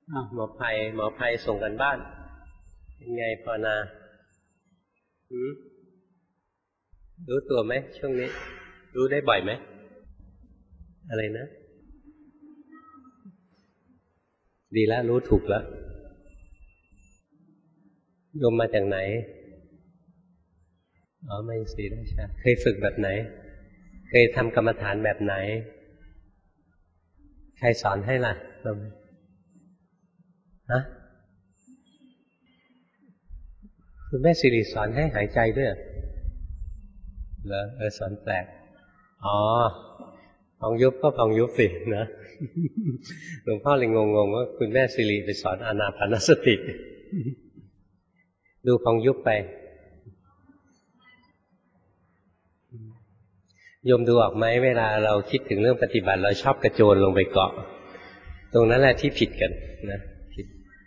หมอไพส่งกันบ้านเป็นไงภาวนารู้ตัวไหมช่วงนี้รู้ได้บ่อยไหมอะไรนะดีแล้วรู้ถูกแล้วโยมมาจากไหนไม่ศรีราชาเคยฝึกแบบไหนเคยทำกรรมฐานแบบไหนใครสอนให้ล่ะฮะคุณแม่สิริสอนให้หายใจด้วยเหรอสอนแปลกพองยุบก็พองยุบสินะหลวงพ่อเลยงงว่าคุณแม่สิริไปสอนอานาปานสติดูพองยุบไปโยมดูออกไหมเวลาเราคิดถึงเรื่องปฏิบัติเราชอบกระโจนลงไปเกาะตรงนั้นแหละที่ผิดกันนะผิด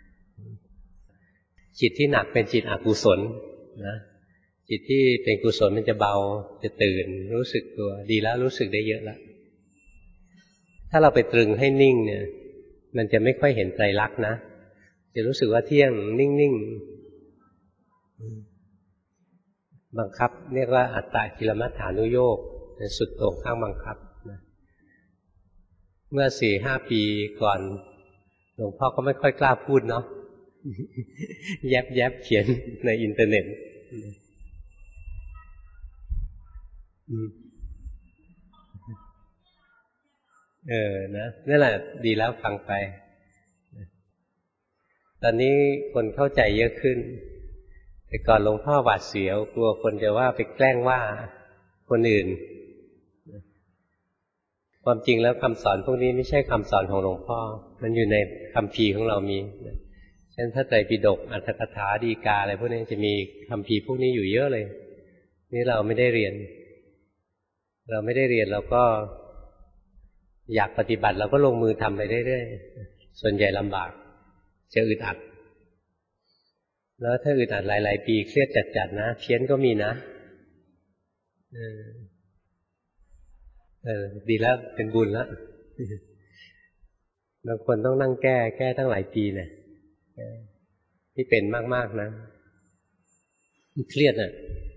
จิตที่หนักเป็นจิตอกุศลนะจิตที่เป็นกุศลมันจะเบาจะตื่นรู้สึกตัวดีแล้วรู้สึกได้เยอะแล้วถ้าเราไปตรึงให้นิ่งเนี่ยมันจะไม่ค่อยเห็นไตรลักษณ์นะจะรู้สึกว่าเที่ยงนิ่งๆบังคับเรียกว่าอัตตกิลมัฏฐานุโยคสุดโต่งข้างบังคับนะเมื่อ 4-5 ปีก่อนหลวงพ่อก็ไม่ค่อยกล้าพูดเนาะแยบเขียนในอินเทอร์เน็ตนะนั่นแหละดีแล้วฟังไปตอนนี้คนเข้าใจเยอะขึ้นแต่ก่อนหลวงพ่อหวาดเสียวกลัวคนจะว่าไปแกล้งว่าคนอื่นความจริงแล้วคำสอนพวกนี้ไม่ใช่คำสอนของหลวงพ่อมันอยู่ในคัมภีร์ของเรามีเช่นพระไตรปิฎกอรรถกถาฎีกาอะไรพวกนี้จะมีคัมภีร์พวกนี้อยู่เยอะเลยนี่เราไม่ได้เรียนเราก็อยากปฏิบัติเราก็ลงมือทำไปเรื่อยๆส่วนใหญ่ลำบากจะอึดอัดแล้วถ้าอึดอัดหลายๆปีเครียดจัดๆนะเพี้ยนก็มีนะดีแล้วเป็นบุญแล้วบางคนต้องนั่งแก้ตั้งหลายปีเนี่ยที่เป็นมากๆนะเครียดอ่ะ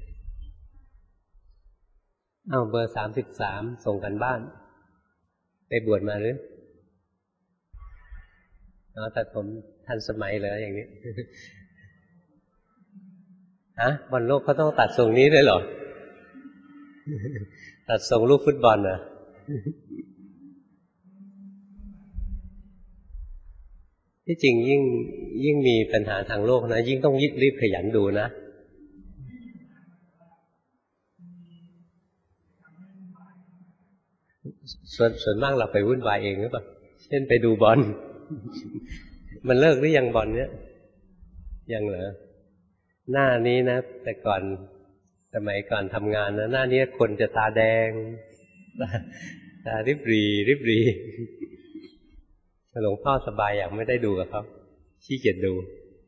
เบอร์33ส่งกันบ้านไปบวชมาหรือแต่ผมทันสมัยเลยอย่างนี้บอลโลกเขาต้องตัดทรงนี้เลยเหรอตัดทรงลูกฟุตบอลเหรอที่จริงยิ่งมีปัญหาทางโลกนะยิ่งต้องรีบขยันดูนะส่วนมากเราไปวุ่นวายเองหรือเปล่าเช่นไปดูบอลมันเลิกหรือยังบอลเนี้ยยังเหรอหน้านี้นะแต่ก่อนสมัยก่อนทำงานนะหน้านี้คนจะตาแดงตาริบรีหลวงพ่อสบายอยากไม่ได้ดูกับเขาขี้เกียจดู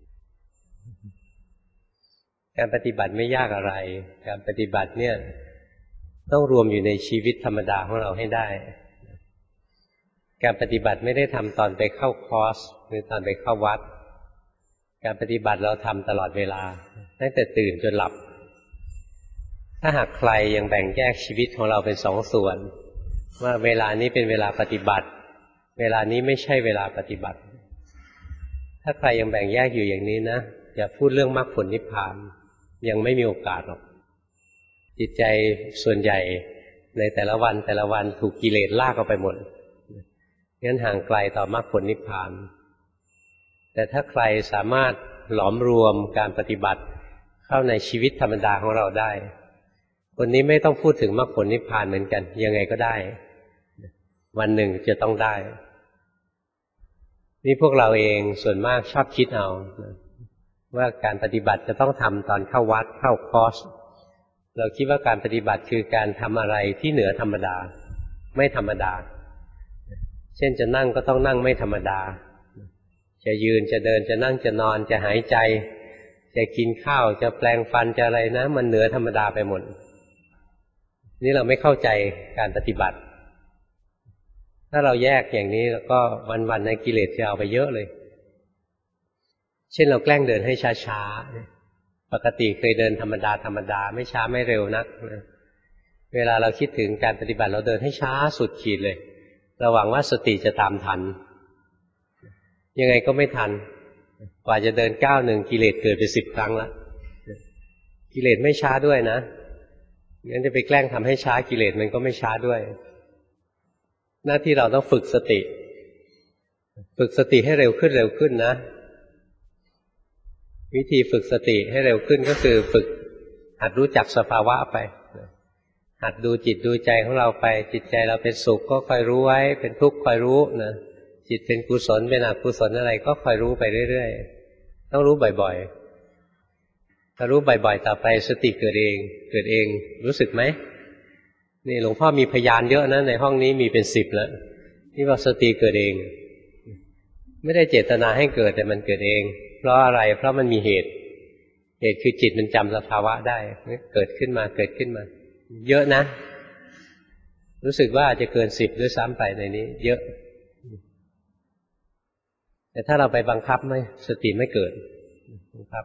การปฏิบัติไม่ยากอะไรการปฏิบัติเนี่ยต้องรวมอยู่ในชีวิตธรรมดาของเราให้ได้การปฏิบัติไม่ได้ทำตอนไปเข้าคอร์สหรือตอนไปเข้าวัดการปฏิบัติเราทำตลอดเวลาตั้งแต่ตื่นจนหลับถ้าหากใครยังแบ่งแยกชีวิตของเราเป็น2 ส่วนว่าเวลานี้เป็นเวลาปฏิบัติเวลานี้ไม่ใช่เวลาปฏิบัติถ้าใครยังแบ่งแยกอยู่อย่างนี้นะอย่าพูดเรื่องมรรคผลนิพพานยังไม่มีโอกาสหรอกจิตใจส่วนใหญ่ในแต่ละวันถูกกิเลสลากออกไปหมดงั้นห่างไกลต่อมรรคผลนิพพานแต่ถ้าใครสามารถหลอมรวมการปฏิบัติเข้าในชีวิตธรรมดาของเราได้คนนี้ไม่ต้องพูดถึงมรรคผลนิพพานเหมือนกันยังไงก็ได้วันหนึ่งจะต้องได้นี่พวกเราเองส่วนมากชอบคิดเอาว่าการปฏิบัติจะต้องทำตอนเข้าวัดเข้าคอร์สเราคิดว่าการปฏิบัติคือการทำอะไรที่เหนือธรรมดาไม่ธรรมดาเช่นจะนั่งก็ต้องนั่งไม่ธรรมดาจะยืนจะเดินจะนั่งจะนอนจะหายใจจะกินข้าวจะแปลงฟันจะอะไรนะมันเหนือธรรมดาไปหมดนี่เราไม่เข้าใจการปฏิบัติถ้าเราแยกอย่างนี้แล้วก็วันๆในกิเลสจะเอาไปเยอะเลยเช่นเราแกล้งเดินให้ช้าๆปกติเคยเดินธรรมดาไม่ช้าไม่เร็วนักนะเวลาเราคิดถึงการปฏิบัติเราเดินให้ช้าสุดขีดเลยเราหวังว่าสติจะตามทันยังไงก็ไม่ทันกว่าจะเดินก้าวหนึ่งกิเลสเกิดไป10 ครั้งแล้วกิเลสไม่ช้าด้วยนะงั้นจะไปแกล้งทำให้ช้ากิเลสมันก็ไม่ช้าด้วยหน้าที่เราต้องฝึกสติให้เร็วขึ้นนะวิธีฝึกสติให้เร็วขึ้นก็คือฝึกหัดรู้จักสภาวะไปหัดดูจิตดูใจของเราไปจิตใจเราเป็นสุขก็คอยรู้ไว้เป็นทุกข์คอยรู้นะจิตเป็นกุศลเป็นอกุศลอะไรก็คอยรู้ไปเรื่อยๆต้องรู้บ่อยๆถ้ารู้บ่อยๆต่อไปสติเกิดเองรู้สึกไหมนี่หลวงพ่อมีพยานเยอะนะในห้องนี้มีเป็น10แล้วที่ว่าสติเกิดเองไม่ได้เจตนาให้เกิดแต่มันเกิดเองเพราะอะไรเพราะมันมีเหตุคือจิตมันจำสภาวะได้เกิดขึ้นมาเยอะนะรู้สึกว่าจะเกิน10ด้วยซ้ำไปในนี้เยอะแต่ถ้าเราไปบังคับไม่สติไม่เกิดบังคับ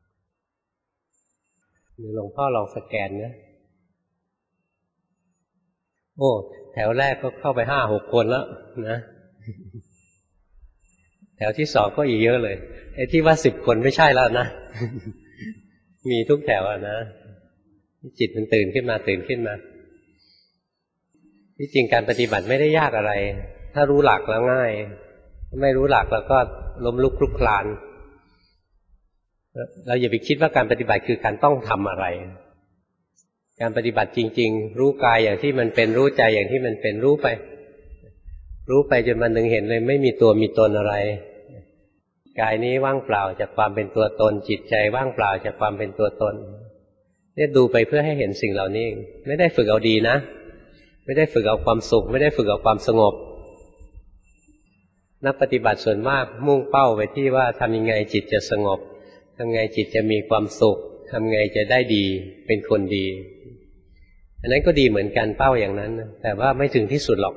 หลวงพ่อลองสแกนนะโอ้แถวแรกก็เข้าไป5-6 คนแล้วนะแถวที่2ก็อีกเยอะเลยไอ้ที่ว่า10 คนไม่ใช่แล้วนะมีทุกแถวนะจิตมันตื่นขึ้นมาที่จริงการปฏิบัติไม่ได้ยากอะไรถ้ารู้หลักแล้วง่ายไม่รู้หลักแล้วก็ล้มลุกคลุกคลานเราอย่าไปคิดว่าการปฏิบัติคือการต้องทำอะไรการปฏิบัติจริงๆรู้กายอย่างที่มันเป็นรู้ใจอย่างที่มันเป็นรู้ไปจนมันถึงเห็นเลยไม่มีตัวมีตนอะไรกายนี้ว่างเปล่าจากความเป็นตัวตนจิตใจว่างเปล่าจากความเป็นตัวตนเนี่ยดูไปเพื่อให้เห็นสิ่งเหล่านี้ไม่ได้ฝึกเอาดีนะไม่ได้ฝึกเอาความสุขไม่ได้ฝึกเอาความสงบนักปฏิบัติส่วนมากมุ่งเป้าไปที่ว่าทำยังไงจิตจะสงบทำไงจิตจะมีความสุขทำไงจะได้ดีเป็นคนดีอันนั้นก็ดีเหมือนกันเป้าอย่างนั้นแต่ว่าไม่ถึงที่สุดหรอก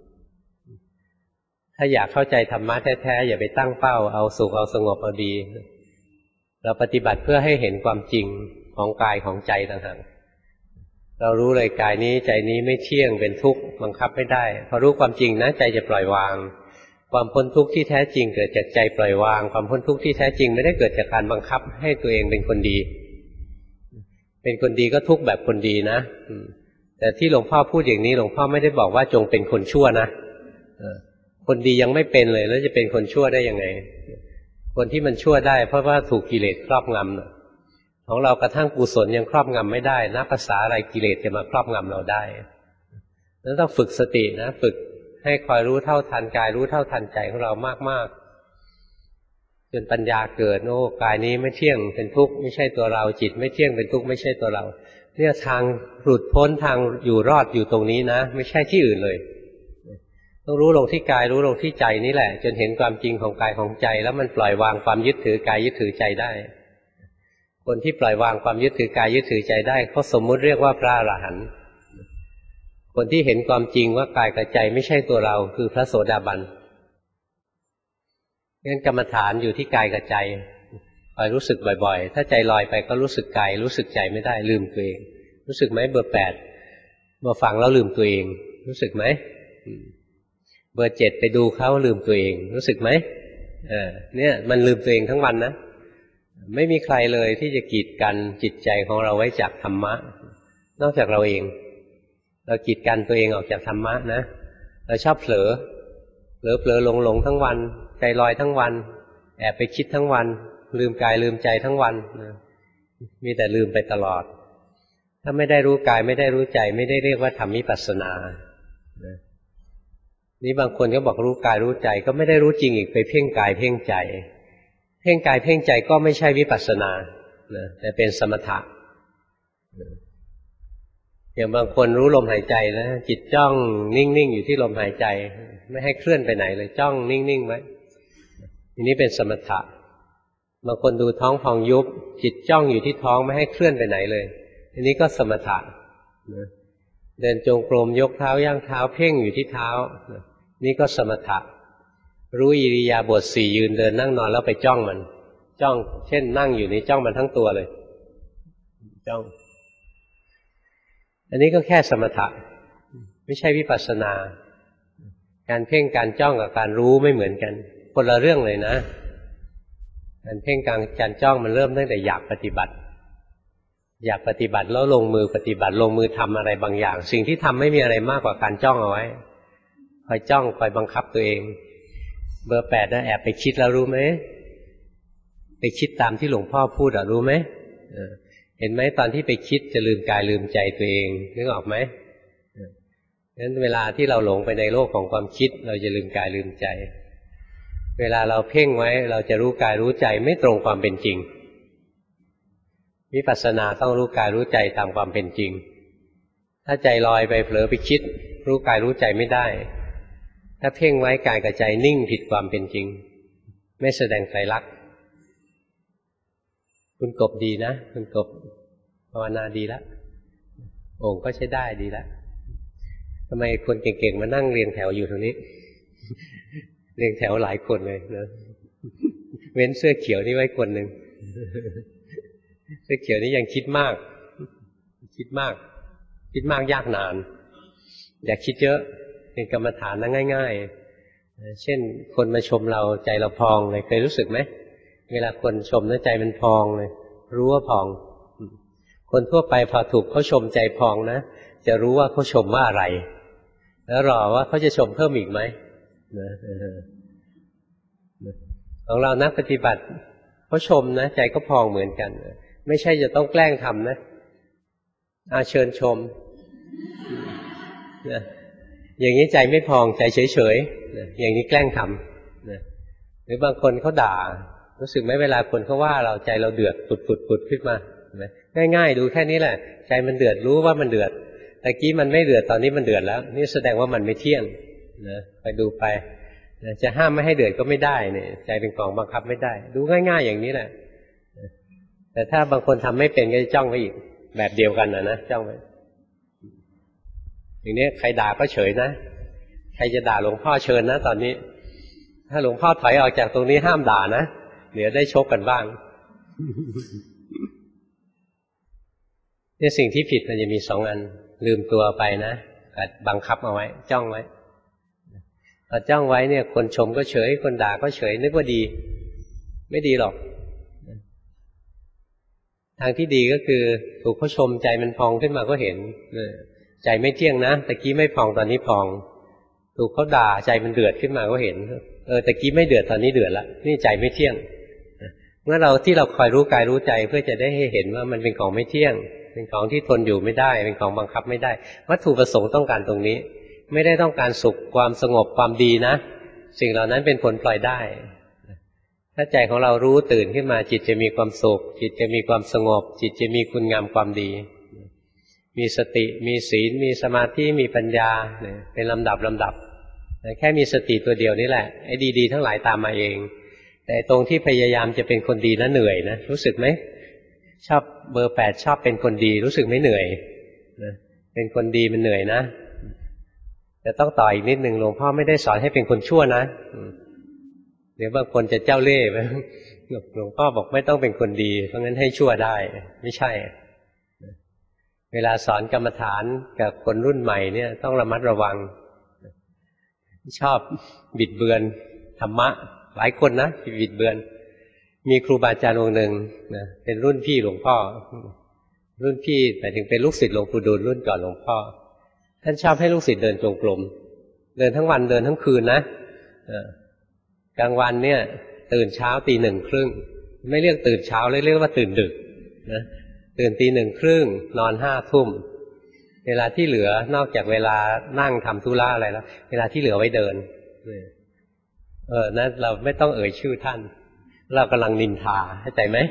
ถ้าอยากเข้าใจธรรมะแท้ๆอย่าไปตั้งเป้าเอาสุขเอาสงบเอาดีเราปฏิบัติเพื่อให้เห็นความจริงของกายของใจต่างหากเรารู้เลยกายนี้ใจนี้ไม่เที่ยงเป็นทุกข์บังคับไม่ได้พอรู้ความจริงนะใจจะปล่อยวางความพ้นทุกข์ที่แท้จริงเกิดจากใจปล่อยวางความพ้นทุกข์ที่แท้จริงไม่ได้เกิดจากการบังคับให้ตัวเองเป็นคนดีเป็นคนดีก็ทุกข์แบบคนดีนะแต่ที่หลวงพ่อพูดอย่างนี้หลวงพ่อไม่ได้บอกว่าจงเป็นคนชั่วนะคนดียังไม่เป็นเลยแล้วจะเป็นคนชั่วได้ยังไงคนที่มันชั่วได้เพราะว่าถูกกิเลสครอบงำของเรากระทั่งกุศลยังครอบงำไม่ได้นับภาษาอะไรกิเลสจะมาครอบงำเราได้นั้นต้องฝึกสตินะฝึกให้คอยรู้เท่าทันกายรู้เท่าทันใจของเรามากๆจนปัญญาเกิดโอ้กายนี้ไม่เที่ยงเป็นทุกข์ไม่ใช่ตัวเราจิตไม่เที่ยงเป็นทุกข์ไม่ใช่ตัวเราเนี่ยทางหลุดพ้นทางอยู่รอดอยู่ตรงนี้นะไม่ใช่ที่อื่นเลยต้องรู้ลงที่กายรู้ลงที่ใจนี่แหละจนเห็นความจริงของกายของใจแล้วมันปล่อยวางความยึดถือกายยึดถือใจได้คนที่ปล่อยวางความยึดถือกายยึดถือใจได้เขาสมมุติเรียกว่าพระอรหันต์คนที่เห็นความจริงว่ากายกับใจไม่ใช่ตัวเราคือพระโสดาบันงั้นกรรมฐานอยู่ที่กายกับใจคอยรู้สึกบ่อยๆถ้าใจลอยไปก็รู้สึกกายรู้สึกใจไม่ได้ลืมตัวเองรู้สึกไหมเบอร์8มาฟังแล้วลืมตัวเองรู้สึกไหมเบอร์7ไปดูเขาลืมตัวเองรู้สึกไหมเนี่ยมันลืมตัวเองทั้งวันนะไม่มีใครเลยที่จะกีดกันจิตใจของเราไว้จากธรรมะนอกจากเราเองเรากีดกันตัวเองออกจากธรรมะนะเราชอบเผลอหลงทั้งวันใจลอยทั้งวันแอบไปคิดทั้งวันลืมกายลืมใจทั้งวันมีแต่ลืมไปตลอดถ้าไม่ได้รู้กายไม่ได้รู้ใจไม่ได้เรียกว่าทำวิปัสสนานี่บางคนก็บอกรู้กายรู้ใจก็ไม่ได้รู้จริงอีกไปเพ่งกายเพ่งใจเพ่งกายเพ่งใจก็ไม่ใช่วิปัสสนาแต่เป็นสมถะอย่างบางคนรู้ลมหายใจนะจิตจ้องนิ่งๆอยู่ที่ลมหายใจไม่ให้เคลื่อนไปไหนเลยจ้องนิ่งๆไว้ทีนี้เป็นสมถะบางคนดูท้องพองยุบจิตจ้องอยู่ที่ท้องไม่ให้เคลื่อนไปไหนเลยทีนี้ก็สมถะเดินจงกรมยกเท้าย่างเท้าเพ่งอยู่ที่เท้านี่ก็สมถะรู้อิริยาบถ4ยืนเดินนั่งนอนแล้วไปจ้องมันจ้องเช่นนั่งอยู่นี่จ้องมันทั้งตัวเลยจ้องอันนี้ก็แค่สมถะไม่ใช่วิปัสสนาการเพ่งการจ้องกับการรู้ไม่เหมือนกันคนละเรื่องเลยนะการเพ่งการจ้องมันเริ่มตั้งแต่อยากปฏิบัติอยากปฏิบัติแล้วลงมือปฏิบัติลงมือทำอะไรบางอย่างสิ่งที่ทำไม่มีอะไรมากกว่าการจ้องเอาไว้คอยจ้องคอยบังคับตัวเองเบอร์ 8นะแอบไปคิดแล้วรู้ไหมไปคิดตามที่หลวงพ่อพูดรู้ไหมเห็นไหมตอนที่ไปคิดจะลืมกายลืมใจตัวเองนึกออกไหมงั้นเวลาที่เราหลงไปในโลกของความคิดเราจะลืมกายลืมใจเวลาเราเพ่งไว้เราจะรู้กายรู้ใจไม่ตรงความเป็นจริงวิปัสสนาต้องรู้กายรู้ใจตามความเป็นจริงถ้าใจลอยไปเผลอไปคิดรู้กายรู้ใจไม่ได้ถ้าเพ่งไว้กายกับใจนิ่งผิดความเป็นจริงไม่แสดงไตรลักษณ์คุณกบดีนะคุณกบภาวนาดีแล้วโอ่งก็ใช้ได้ดีแล้วทำไมคนเก่งๆมานั่งเรียงแถวอยู่ตรงนี้เรียงแถวหลายคนเลยนะเว้นเสื้อเขียวนี่ไว้คนหนึ่งเสื้อเขียวนี่ยังคิดมากคิดมากยากนานอย่าคิดเยอะเป็นกรรมฐานนะง่ายๆเช่นคนมาชมเราใจเราพองเลยเคยรู้สึกไหมเวลาคนชมแล้วใจมันพองเลยรู้ว่าพองคนทั่วไปพอถูกเขาชมใจพองนะจะรู้ว่าเขาชมว่าอะไรแล้วรอว่าเขาจะชมเพิ่มอีกไหมของเรานักปฏิบัติเขาชมนะใจก็พองเหมือนกันไม่ใช่จะต้องแกล้งทำนะเชิญชมอย่างนี้ใจไม่พองใจเฉยๆอย่างนี้แกล้งทำหรือบางคนเขาด่ารู้สึกไหมเวลาคนเขาว่าเราใจเราเดือดปุดขึ้นมาง่ายๆดูแค่นี้แหละใจมันเดือดรู้ว่ามันเดือดแต่กี้มันไม่เดือดตอนนี้มันเดือดแล้วนี่แสดงว่ามันไม่เที่ยงนะไปดูไปจะห้ามไม่ให้เดือดก็ไม่ได้เนี่ยใจเป็นของบังคับไม่ได้ดูง่ายๆอย่างนี้แหละแต่ถ้าบางคนทำไม่เป็นก็จะจ้องไว้อีกแบบเดียวกันนะจ้องไว้อย่างนี้ใครด่าก็เฉยนะใครจะด่าหลวงพ่อเชิญนะตอนนี้ถ้าหลวงพ่อถอยออกจากตรงนี้ห้ามด่านะเดี๋ยวได้ชกกันบ้างเนี่ยสิ่งที่ผิดมันจะมี2 อันลืมตัวไปนะกับบังคับเอาไว้จ้องไว้พอจ้องไว้เนี่ยคนชมก็เฉยคนด่าก็เฉยนึกว่าดีไม่ดีหรอกทางที่ดีก็คือถูกเขาชมใจมันพองขึ้นมาก็เห็นใจไม่เที่ยงนะตะกี้ไม่พองตอนนี้พองถูกเขาด่าใจมันเดือดขึ้นมาก็เห็นตะกี้ไม่เดือดตอนนี้เดือดแล้วนี่ใจไม่เที่ยงเมื่อเราคอยรู้กายรู้ใจเพื่อจะได้ให้เห็นว่ามันเป็นของไม่เที่ยงเป็นของที่ทนอยู่ไม่ได้เป็นของบังคับไม่ได้วัตถุประสงค์ต้องการตรงนี้ไม่ได้ต้องการสุขความสงบความดีนะสิ่งเหล่านั้นเป็นผลปล่อยได้ถ้าใจของเรารู้ตื่นขึ้นมาจิตจะมีความสุขจิตจะมีความสงบจิตจะมีคุณงามความดีมีสติมีศีลมีสมาธิมีปัญญาเป็นลำดับแค่มีสติตัวเดียวนี่แหละไอ้ดีๆทั้งหลายตามมาเองแต่ตรงที่พยายามจะเป็นคนดีนะเหนื่อยนะรู้สึกไหมชอบเบอร์ 8ชอบเป็นคนดีรู้สึกไม่เหนื่อยเป็นคนดีมันเหนื่อยนะแต่ต้องต่ออีกนิดนึงหลวงพ่อไม่ได้สอนให้เป็นคนชั่วนะเดี๋ยวบางคนจะเจ้าเล่ห์หลวงพ่อบอกไม่ต้องเป็นคนดีเพราะงั้นให้ชั่วได้ไม่ใช่เวลาสอนกรรมฐานกับคนรุ่นใหม่เนี่ยต้องระมัดระวังชอบบิดเบือนธรรมะหลายคนนะบิดเบือนมีครูบาอาจารย์องค์หนึ่งนะเป็นรุ่นพี่หลวงพ่อรุ่นพี่หมายถึงเป็นลูกศิษย์หลวงปู่ดูลรุ่นก่อนหลวงพ่อท่านชอบให้ลูกศิษย์เดินจงกรมเดินทั้งวันเดินทั้งคืนนะกลางวันเนี่ยตื่นเช้า 1:30ไม่เรียกตื่นเช้าเรียกว่าตื่นดึกนะตื่น 1:30นอน 5 ทุ่มเวลาที่เหลือนอกจากเวลานั่งทำธุระอะไรแล้วเวลาที่เหลือไว้เดินนะเราไม่ต้องเอ่ยชื่อท่านเรากำลังนินทาเข้าใจไหม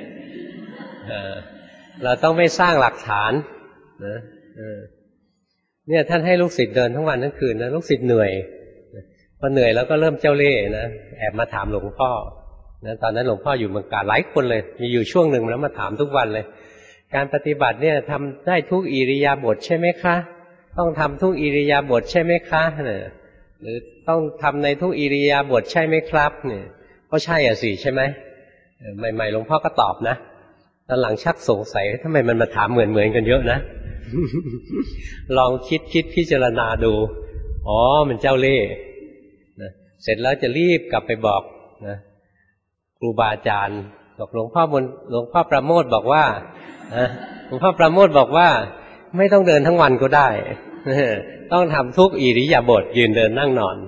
เราต้องไม่สร้างหลักฐานนะเนี่ยท่านให้ลูกศิษย์เดินทั้งวันทั้งคืนนะลูกศิษย์เหนื่อยพอเหนื่อยแล้วก็เริ่มเจ้าเล่ห์นะแอบมาถามหลวงพ่อนะตอนนั้นหลวงพ่ออยู่เมืองกาญหลายคนเลยมีอยู่ช่วงหนึ่งแล้วมาถามทุกวันเลยการปฏิบัติเนี่ยทำได้ทุกอิริยาบถใช่ไหมคะต้องทำทุกอิริยาบถใช่ไหมคะหรือต้องทำในทุกอิริยาบถใช่ไหมครับเนี่ยก็ใช่อ่ะสิใช่ไหมใหม่ๆหลวงพ่อก็ตอบนะตอนหลังชักสงสัยทำไมมันมาถามเหมือนกันเยอะนะ ลองคิดพิจารณาดูอ๋อมันเจ้าเล่ห์นะเสร็จแล้วจะรีบกลับไปบอกนะครูบาอาจารย์บอกหลวงพ่อประโมทบอกว่าหลวงพ่อประโมทบอกว่าไม่ต้องเดินทั้งวันก็ได้ ต้องทำทุกอิริยาบถยืนเดินนั่งนอน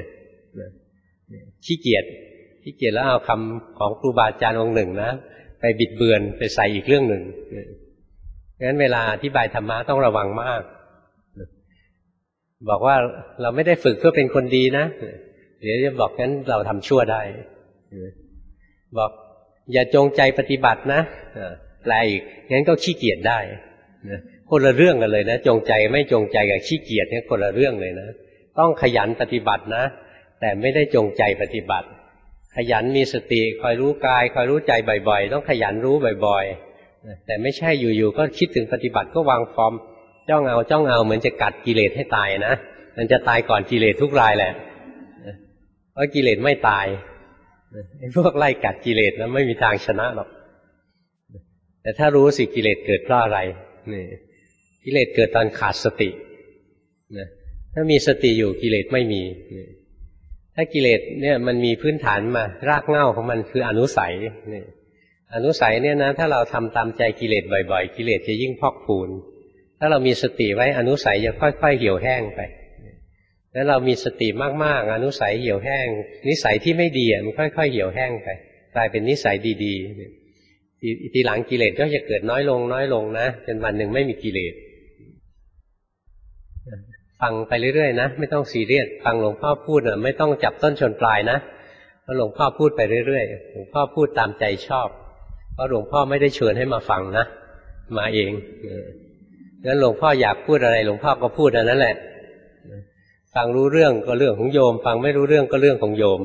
ขี้เกียจแล้วเอาคำของครูบาอาจารย์องค์หนึ่งนะไปบิดเบือนไปใส่อีกเรื่องหนึ่งงั้นเวลาอธิบายธรรมะต้องระวังมากบอกว่าเราไม่ได้ฝึกเพื่อเป็นคนดีนะเดี๋ยวจะบอกงั้นเราทำชั่วได้บอกอย่าจงใจปฏิบัตินะแปลอีกงั้นก็ขี้เกียจได้คนละเรื่องกันเลยนะจงใจไม่จงใจกับขี้เกียจเนี่ยคนละเรื่องเลยนะต้องขยันปฏิบัตินะแต่ไม่ได้จงใจปฏิบัติขยันมีสติคอยรู้กายคอยรู้ใจบ่อยๆต้องขยันรู้บ่อยๆแต่ไม่ใช่อยู่ๆก็คิดถึงปฏิบัติก็วางฟอร์มจ้องเอาเหมือนจะกัดกิเลสให้ตายนะมันจะตายก่อนกิเลสทุกรายแหละเพราะกิเลสไม่ตายไอ้พวกไล่กัดกิเลสนะไม่มีทางชนะหรอกแต่ถ้ารู้สิกิเลสเกิดเพราะอะไรนี่กิเลสเกิดตอนขาดสติถ้ามีสติอยู่กิเลสไม่มีถ้ากิเลสเนี่ยมันมีพื้นฐานมารากเหง้าของมันคืออนุสัยนี่อนุสัยเนี่ยนะถ้าเราทำตามใจกิเลสบ่อยๆกิเลสจะยิ่งพอกพูนถ้าเรามีสติไว้อนุสัยจะค่อยๆเหี่ยวแห้งไปแล้วเรามีสติมากๆอนุสัยเหี่ยวแห้งนิสัยที่ไม่ดีมันค่อยๆเหี่ยวแห้งไปกลายเป็นนิสัยดีๆทีหลังกิเลสก็จะเกิดน้อยลงนะจนวันหนึ่งไม่มีกิเลสฟังไปเรื่อยๆนะไม่ต้องซีเรียสฟังหลวงพ่อพูดนะไม่ต้องจับต้นชนปลายนะเพราะหลวงพ่อพูดไปเรื่อยๆหลวงพ่อพูดตามใจชอบเพราะหลวงพ่อไม่ได้เชิญให้มาฟังนะมาเองงั้นหลวงพ่ออยากพูดอะไรหลวงพ่อก็พูดอันนั้นแหละฟังรู้เรื่องก็เรื่องของโยมฟังไม่รู้เรื่องก็เรื่องของโยม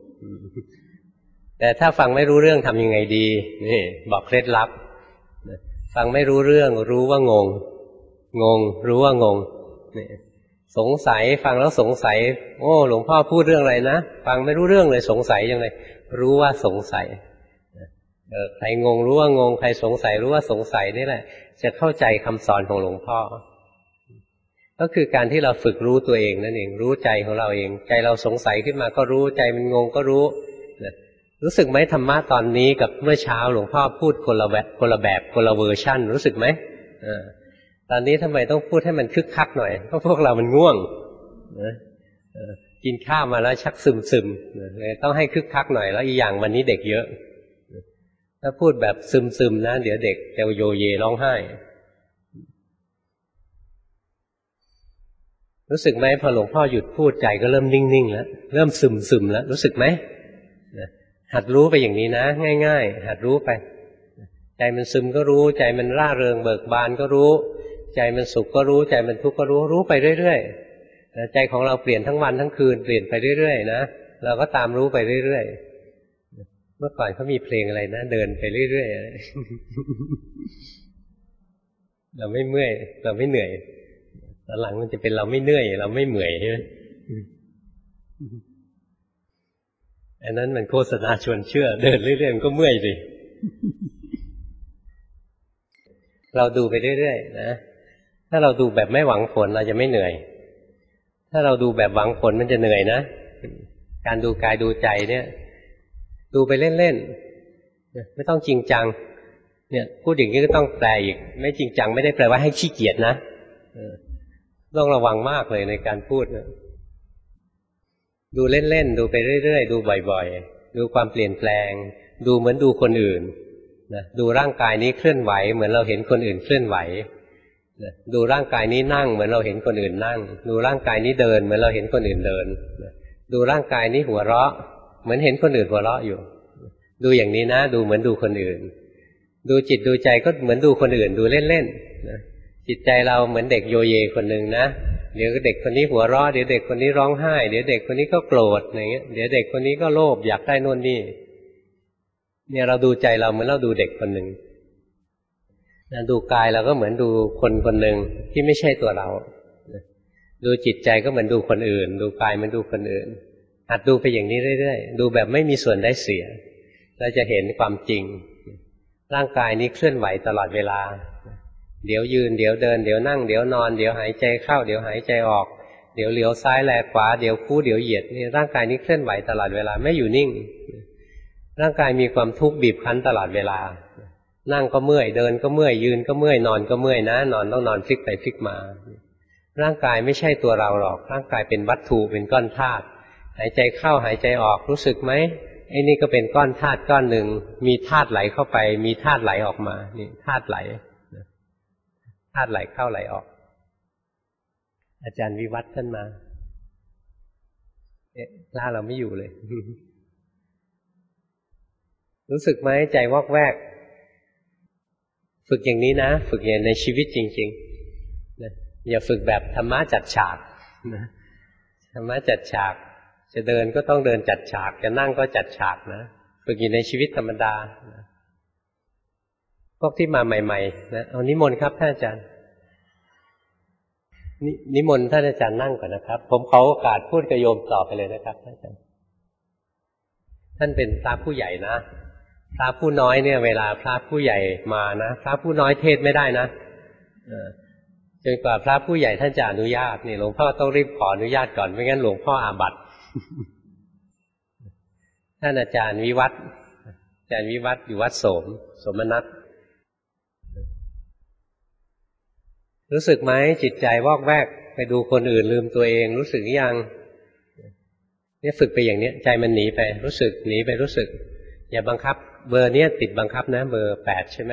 แต่ถ้าฟังไม่รู้เรื่องทำยังไงดีนี่บอกเคล็ดลับฟังไม่รู้เรื่องรู้ว่างงรู้ว่างงนี่สงสัยฟังแล้วสงสัยโอ้หลวงพ่อพูดเรื่องอะไรนะฟังไม่รู้เรื่องเลยสงสัยยังไงรู้ว่าสงสัยใครงงรู้ว่างงใครสงสัยรู้ว่าสงสัยนี่แหละจะเข้าใจคำสอนของหลวงพ่อก็คือการที่เราฝึกรู้ตัวเองนั่นเองรู้ใจของเราเองใจเราสงสัยขึ้นมาก็รู้ใจมันงงก็รู้รู้สึกไหมธรรมะตอนนี้กับเมื่อเช้าหลวงพ่อพูดคนละแบบคนละเวอร์ชันรู้สึกไหมตอนนี้ทำไมต้องพูดให้มันคึกคักหน่อยเพราะพวกเรามันง่วงกินข้าวมาแล้วชักซึมเลยต้องให้คึกคักหน่อยแล้วอีกอย่างวันนี้เด็กเยอะถ้าพูดแบบซึมนะเดี๋ยวเด็กจะโยเยร้องไห้รู้สึกไหมพอหลวงพ่อหยุดพูดใจก็เริ่มนิ่งๆแล้วเริ่มซึมแล้วรู้สึกไหมหัดรู้ไปอย่างนี้นะง่ายๆหัดรู้ไปใจมันซึมก็รู้ใจมันร่าเริงเบิกบานก็รู้ใจมันสุขก็รู้ใจมันทุกข์ก็รู้ไปเรื่อยๆใจของเราเปลี่ยนทั้งวันทั้งคืนเปลี่ยนไปเรื่อยๆนะเราก็ตามรู้ไปเรื่อยๆเมื่อก่อนเขามีเพลงอะไรนะเดินไปเรื่อยๆเราไม่เมื่อยเราไม่เหนื่อยตอนหลังมันจะเป็นเราไม่เหนื่อยเราไม่เมื่อยใช่ไหมอันนั้นมันโฆษณาชวนเชื่อเดินเรื่อยๆมันก็เมื่อยสิเราดูไปเรื่อยๆนะถ้าเราดูแบบไม่หวังผลเราจะไม่เหนื่อยถ้าเราดูแบบหวังผลมันจะเหนื่อยนะการดูกายดูใจเนี่ยดูไปเล่นๆไม่ต้องจริงจังเนี่ยพูดอย่างนี้ก็ต้องแปลอีกไม่จริงจังไม่ได้แปลว่าให้ขี้เกียจนะต้องระวังมากเลยในการพูดนะดูเล่นๆดูไปเรื่อยๆดูบ่อยๆดูความเปลี่ยนแปลงดูเหมือนดูคนอื่นนะดูร่างกายนี้เคลื่อนไหวเหมือนเราเห็นคนอื่นเคลื่อนไหวนะดูร่างกายนี้นั่งเหมือนเราเห็นคนอื่นนั่งดูร่างกายนี้เดินเหมือนเราเห็นคนอื่นเดินนะดูร่างกายนี้หัวเราะเหมือนเห็นคนอื่นหัวเราะอยู่ดูอย่างนี้นะดูเหมือนดูคนอื่นดูจิตดูใจก็เหมือนดูคนอื่นดูเล่นๆนะจิตใจเราเหมือนเด็กโยเยคนหนึ่งนะเดี๋ยวเด็กคนนี้หัวเราะเดี๋ยวเด็กคนนี้ร้องไห้เดี๋ยวเด็กคนนี้ก็โกรธอย่างเงี้ยเดี๋ยวเด็กคนนี้ก็โลภอยากได้นู่นนี่เนี่ยเราดูใจเราเหมือนเราดูเด็กคนหนึ่งดูกายเราก็เหมือนดูคนคนหนึ่งที่ไม่ใช่ตัวเราดูจิตใจก็เหมือนดูคนอื่นดูกายเหมือนดูคนอื่นหัดดูไปอย่างนี้เรื่อยๆดูแบบไม่มีส่วนได้เสียเราจะเห็นความจริงร่างกายนี้เคลื่อนไหวตลอดเวลาเดี๋ยวยืนเดี๋ยวเดินเดี๋ยวนั่งเดี๋ยวนอนเดี๋ยวหายใจเข้าเดี๋ยวหายใจออกเดี๋ยวเลี้ยวซ้ายแลขวาเดี๋ยวคู่เดี๋ยวเหยียดนี่ร่างกายนี้เคลื่อนไหวตลอดเวลาไม่อยู่นิ่งร่างกายมีความทุกข์บีบคั้นตลอดเวลานั่งก็เมื่อยเดินก็เมื่อยยืนก็เมื่อยนอนก็เมื่อยนะนอนต้องนอนพลิกไปพลิกมาร่างกายไม่ใช่ตัวเราหรอกร่างกายเป็นวัตถุเป็นก้อนธาตุหายใจเข้าหายใจออกรู้สึกไหมไอ้นี่ก็เป็นก้อนธาตุก้อนหนึ่งมีธาตุไหลเข้าไปมีธาตุไหลออกมานี่ธาตุไหลธาตุไหลเข้าไหลออกอาจารย์วิวัฒน์ท่านมาล่าเราไม่อยู่เลย รู้สึกไหมใจวอกแวกฝึกอย่างนี้นะฝึกอย่างในชีวิตจริงๆนะอย่าฝึกแบบธรรมะจัดฉากนะธรรมะจัดฉากจะเดินก็ต้องเดินจัดฉากจะนั่งก็จัดฉากนะฝึกอยู่ในชีวิตธรรมดานะพวกที่มาใหม่ๆนะเอานิมนต์ครับท่านอาจารย์นิมนต์ท่านอาจารย์นั่งก่อนนะครับผมขอโอกาสพูดกับโยมต่อไปเลยนะครับท่านอาจารย์ท่านเป็นพระผู้ใหญ่นะพระผู้น้อยเนี่ยเวลาพระผู้ใหญ่มานะพระผู้น้อยเทศไม่ได้นะจนกว่าพระผู้ใหญ่ท่านจะอนุญาตนี่หลวงพ่อต้องรีบขออนุญาตก่อนไม่งั้นหลวงพ่ออาบัติ ท่านอาจารย์วิวัฒน์อาจารย์วิวัฒน์อยู่วัดโสมนัสรู้สึกไหมจิตใจวอกแวกไปดูคนอื่นลืมตัวเองรู้สึกยังเนี่ยฝึกไปอย่างนี้ใจมันหนีไปรู้สึกหนีไปรู้สึกอย่าบังคับเบอร์เนี้ยติดบังคับนะเบอร์8ใช่ไหม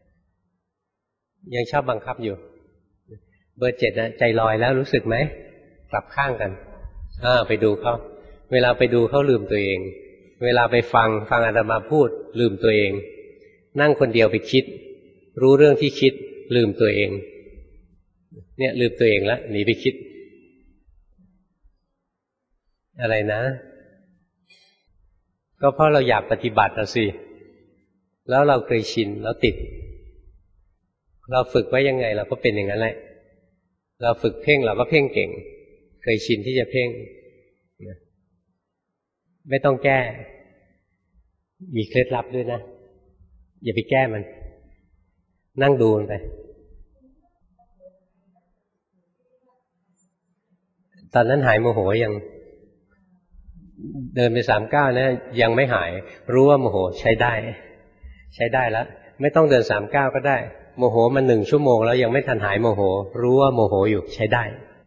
ยังชอบบังคับอยู่เบอร์7นะใจลอยแล้วรู้สึกไหมกลับข้างกันไปดูเขาเวลาไปดูเขาลืมตัวเองเวลาไปฟังอาตมาพูดลืมตัวเองนั่งคนเดียวไปคิดรู้เรื่องที่คิดลืมตัวเองเนี่ยลืมตัวเองแล้วหนีไปคิดอะไรนะก็เพราะเราอยากปฏิบัตินะสิแล้วเราเคยชินแล้วติดเราฝึกไว้ยังไงเราก็เป็นอย่างนั้นแหละเราฝึกเพ่งเราก็เพ่งเก่งเคยชินที่จะเพ่งไม่ต้องแก้มีเคล็ดลับด้วยนะอย่าไปแก้มันนั่งดูมันไปตอนนั้นหายโมโหยังเดินไป39นะยังไม่หายรู้ว่าโมโหใช้ได้แล้วไม่ต้องเดิน39ก็ได้โมโหมัน1 ชั่วโมงแล้วยังไม่ทันหายโมโหรู้ว่าโมโหอยู่ใช้ได้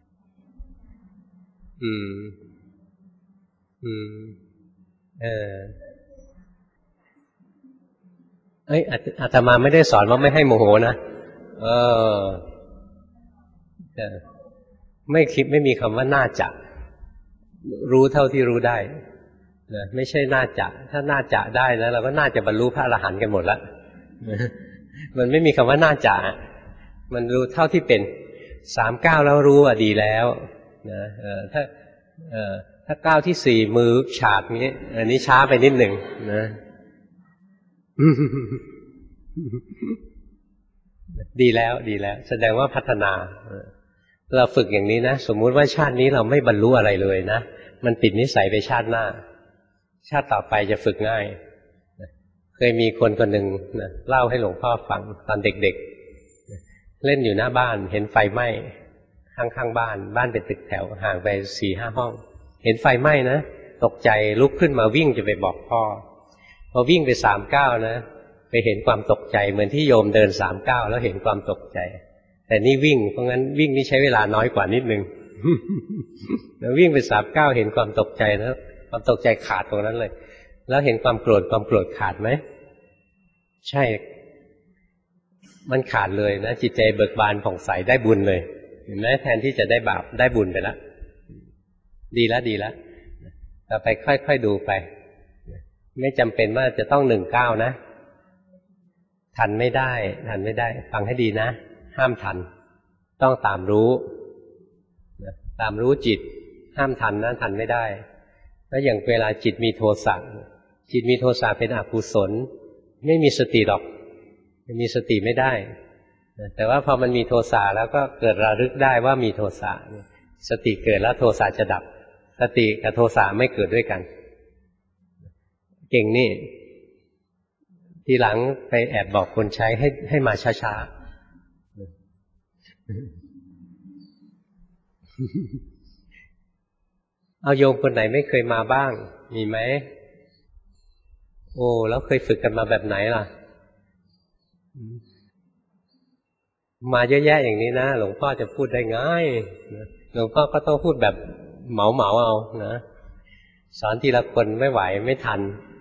อาตมาไม่ได้สอนว่าไม่ให้โมโหนะไม่มีคำว่าน่าจะรู้เท่าที่รู้ได้นะไม่ใช่น่าจะถ้าน่าจะได้นะเราก็น่าจะบรรลุพระอรหันต์กันหมดแล้วมันไม่มีคำว่าน่าจะมันรู้เท่าที่เป็น39แล้วรู้ดีแล้วนะถ้าก้าวที่4มือฉาดนี้อันนี้ช้าไปนิดหนึ่งนะดีแล้วแสดงว่าพัฒนาเราฝึกอย่างนี้นะสมมุติว่าชาตินี้เราไม่บรรลุอะไรเลยนะมันติดนิสัยไปชาติหน้าชาติต่อไปจะฝึกง่ายเคยมีคนหนึ่งนะเล่าให้หลวงพ่อฟังตอนเด็กๆเล่นอยู่หน้าบ้านเห็นไฟไหม้ข้างบ้านเป็นตึกแถวห่างไป 4-5 ห้องเห็นไฟไหม้นะตกใจลุกขึ้นมาวิ่งจะไปบอกพ่อพอวิ่งไป39นะไปเห็นความตกใจเหมือนที่โยมเดิน39แล้วเห็นความตกใจแต่นี่วิ่งเพราะงั้นวิ่งนี่ใช้เวลาน้อยกว่านิดนึงแล้ววิ่งไป39เห็นความตกใจนะความตกใจขาดตรงนั้นเลยแล้วเห็นความโกรธขาดไหมใช่มันขาดเลยนะจิตใจเบิกบานผ่องใสได้บุญเลยเห็นไหมแทนที่จะได้บาปได้บุญไปแล้วดีแล้วต่อไปค่อยๆดูไปไม่จำเป็นว่าจะต้อง19นะทันไม่ได้ฟังให้ดีนะห้ามทันต้องตามรู้จิตห้ามทันนะทันไม่ได้แล้วอย่างเวลาจิตมีโทสะเป็นอกุศลไม่มีสติหรอกมีสติไม่ได้แต่ว่าพอมันมีโทสะแล้วก็เกิดระลึกได้ว่ามีโทสะสติเกิดแล้วโทสะจะดับสติกับโทสะไม่เกิดด้วยกันเก่งนี่ทีหลังไปแอบบอกคนใช้ให้มาช้าๆเอาโยมคนไหนไม่เคยมาบ้างมีไหมโอ้แล้วเคยฝึกกันมาแบบไหนล่ะมาเยอะแยะอย่างนี้นะหลวงพ่อจะพูดได้ง่ายหลวงพ่อก็ต้องพูดแบบเหมาเอานะสอนทีละคนไม่ไหวไม่ทัน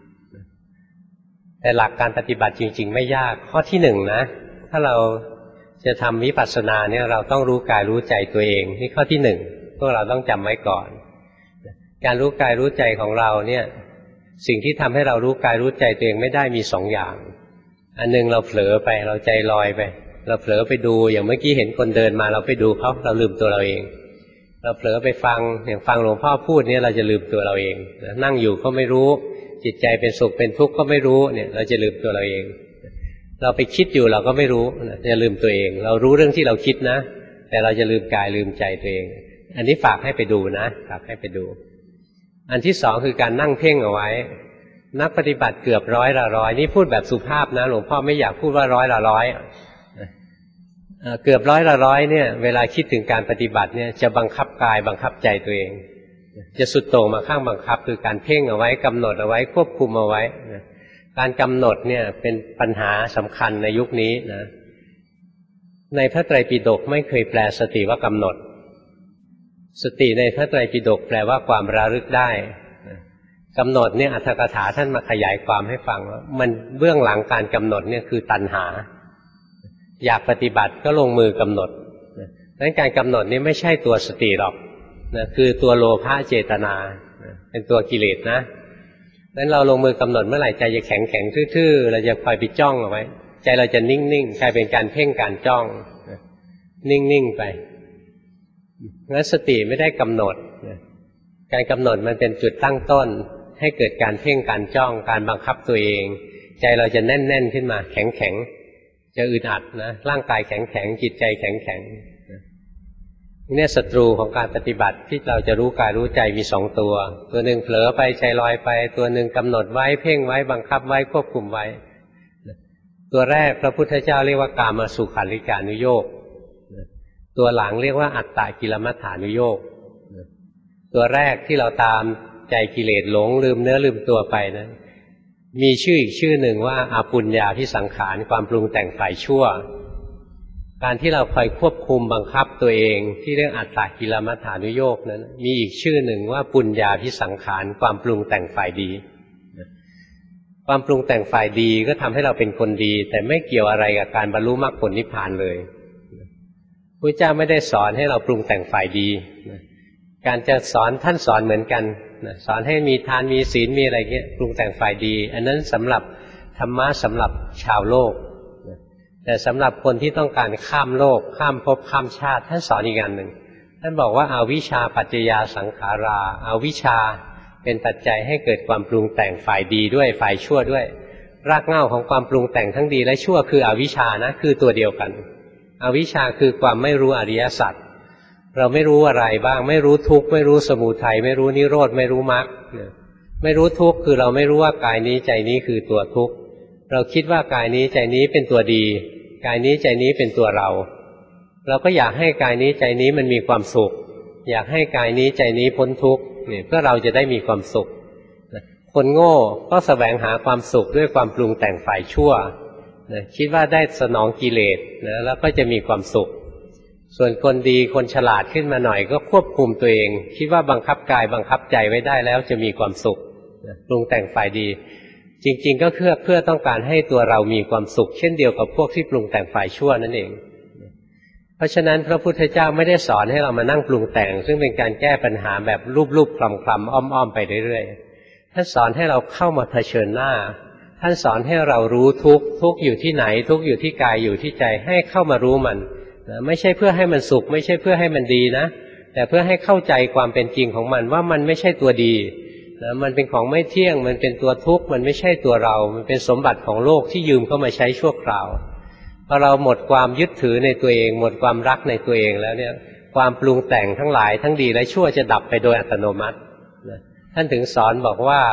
แต่หลักการปฏิบัติจริงๆไม่ยากข้อที่หนึ่งนะถ้าเราจะทำวิปัสสนาเนี่ยเราต้องรู้กายรู้ใจตัวเองนี่ข้อที่หนึ่งพวกเราต้องจำไว้ก่อนการรู้กายรู้ใจของเราเนี่ยสิ่งที่ทำให้เรารู้กายรู้ใจตัวเองไม่ได้มีสองอย่างอันหนึ่งเราเผลอไปเราใจลอยไปเราเผลอไปดูอย่างเมื่อกี้เห็นคนเดินมาเราไปดูเขาเราลืมตัวเราเองเราเผลอไปฟังอย่างฟังหลวงพ่อพูดเนี่ยเราจะลืมตัวเราเองนั่งอยู่ก็ไม่รู้จิตใจเป็นสุขเป็นทุกข์ก็ไม่รู้เนี่ยเราจะลืมตัวเราเองเราไปคิดอยู่เราก็ไม่รู้จะลืมตัวเองเรารู้เรื่องที่เราคิดนะแต่เราจะลืมกายลืมใจตัวเองอันนี้ฝากให้ไปดูนะฝากให้ไปดูอันที่สองคือการนั่งเพ่งเอาไว้นักปฏิบัติเกือบร้อยละร้อยนี่พูดแบบสุภาพนะหลวงพ่อไม่อยากพูดว่าร้อยละร้อยเกือบร้อยละร้อยเนี่ยเวลาคิดถึงการปฏิบัติเนี่ยจะบังคับกายบังคับใจตัวเองจะสุดโต่งมาข้างบังคับคือการเพ่งเอาไว้กำหนดเอาไว้ควบคุมเอาไว้การกำหนดเนี่ยเป็นปัญหาสำคัญในยุคนี้นะในพระไตรปิฎกไม่เคยแปลสติว่ากำหนดสติในพระไตรปิฎกแปลว่าความระลึกได้กำหนดเนี่ยอรรถกถาท่านมาขยายความให้ฟังว่ามันเบื้องหลังการกำหนดเนี่ยคือตัณหาอยากปฏิบัติก็ลงมือกำหนดดังนั้นการกำหนดนี่ไม่ใช่ตัวสติหรอกนะคือตัวโลภะเจตนาเป็นตัวกิเลสนะนั้นเราลงมือกำหนดเมื่อไหร่ใจจะแข็งแข็งทื่อๆเราจะคอยไปจ้องเอาไว้ใจเราจะนิ่งๆกลายเป็นการเพ่งการจ้องนิ่งๆไปงั้นสติไม่ได้กำหนดการกำหนดมันเป็นจุดตั้งต้นให้เกิดการเพ่งการจ้องการบังคับตัวเองใจเราจะแน่นๆขึ้นมาแข็งๆจะอึดอัดนะร่างกายแข็งๆจิตใจแข็งๆเนี่ยศัตรูของการปฏิบัติที่เราจะรู้กายรู้ใจมีสองตัวหนึ่งเผลอไปใจลอยไปตัวหนึ่งกำหนดไว้เพ่งไว้บังคับไว้ควบคุมไว้ตัวแรกพระพุทธเจ้าเรียกว่ากามสุขันลิกานุโยคตัวหลังเรียกว่าอัตตกิลมัฏฐานุโยคตัวแรกที่เราตามใจกิเลสหลงลืมเนื้อลืมตัวไปนะมีชื่ออีกชื่อหนึ่งว่าอาปุญญาภิสังขารความปรุงแต่งฝ่ายชั่วการที่เราคอยควบคุมบังคับตัวเองที่เรียกอัตตกิลมัฏฐานุโยคนั้นมีอีกชื่อหนึ่งว่าปุญญาภิสังขารความปรุงแต่งฝ่ายดีความปรุงแต่งฝ่ายดีก็ทำให้เราเป็นคนดีแต่ไม่เกี่ยวอะไรกับการบรรลุมรรคผลนิพพานเลยพระเจ้าไม่ได้สอนให้เราปรุงแต่งฝ่ายดีการจะสอนท่านสอนเหมือนกันสอนให้มีทานมีศีลมีอะไรเงี้ยปรุงแต่งฝ่ายดีอันนั้นสำหรับธรรมะสำหรับชาวโลกแต่สำหรับคนที่ต้องการข้ามโลกข้ามภพข้ามชาติท่านสอนอีกอันหนึ่งท่านบอกว่าอาวิชชาปัจจยาสังขาราอาวิชชาเป็นปัจจัยให้เกิดความปรุงแต่งฝ่ายดีด้วยฝ่ายชั่วด้วยรากเหง้าของความปรุงแต่งทั้งดีและชั่วคืออวิชชานะคือตัวเดียวกันอวิชชาคือความไม่รู้อริยสัจเราไม่รู้อะไรบ้างไม่รู้ทุกข์ไม่รู้สมุทัยไม่รู้นิโรธไม่รู้มรรคไม่รู้ทุกข์คือเราไม่รู้ว่ากายนี้ใจนี้คือตัวทุกข์เราคิดว่ากายนี้ใจนี้เป็นตัวดีกายนี้ใจนี้เป็นตัวเราเราก็อยากให้กายนี้ใจนี้มันมีความสุขอยากให้กายนี้ใจนี้พ้นทุกข์เนี่ยเพื่อเราจะได้มีความสุขคนโง่ก็แสวงหาความสุขด้วยความปรุงแต่งฝ่ายชั่วคิดว่าได้สนองกิเลสแล้วก็จะมีความสุขส่วนคนดีคนฉลาดขึ้นมาหน่อยก็ควบคุมตัวเองคิดว่าบังคับกายบังคับใจไว้ได้แล้วจะมีความสุขปรุงแต่งฝ่ายดีจริงๆก็เพื่อต้องการให้ตัวเรามีความสุขเช่นเดียวกับพวกที่ปรุงแต่งฝ่ายชั่วนั่นเองเพราะฉะนั้นพระพุทธเจ้าไม่ได้สอนให้เรามานั่งปรุงแต่งซึ่งเป็นการแก้ปัญหาแบบรูปๆคลำๆอ้อมๆไปเรื่อยๆท่านสอนให้เราเข้ามาเผชิญหน้าท่านสอนให้เรารู้ทุกข์อยู่ที่ไหนทุกข์อยู่ที่กายอยู่ที่ใจให้เข้ามารู้มันไม่ใช่เพื่อให้มันสุขไม่ใช่เพื่อให้มันดีนะแต่เพื่อให้เข้าใจความเป็นจริงของมันว่ามันไม่ใช่ตัวดีมันเป็นของไม่เที่ยงมันเป็นตัวทุกข์มันไม่ใช่ตัวเรามันเป็นสมบัติของโลกที่ยืมเข้ามาใช้ชั่วคราวพอเราหมดความยึดถือในตัวเองหมดความรักในตัวเองแล้วเนี่ยความปรุงแต่งทั้งหลายทั้งดีและชั่วจะดับไปโดยอัตโนมัติท่านถึงสอนบอกว่า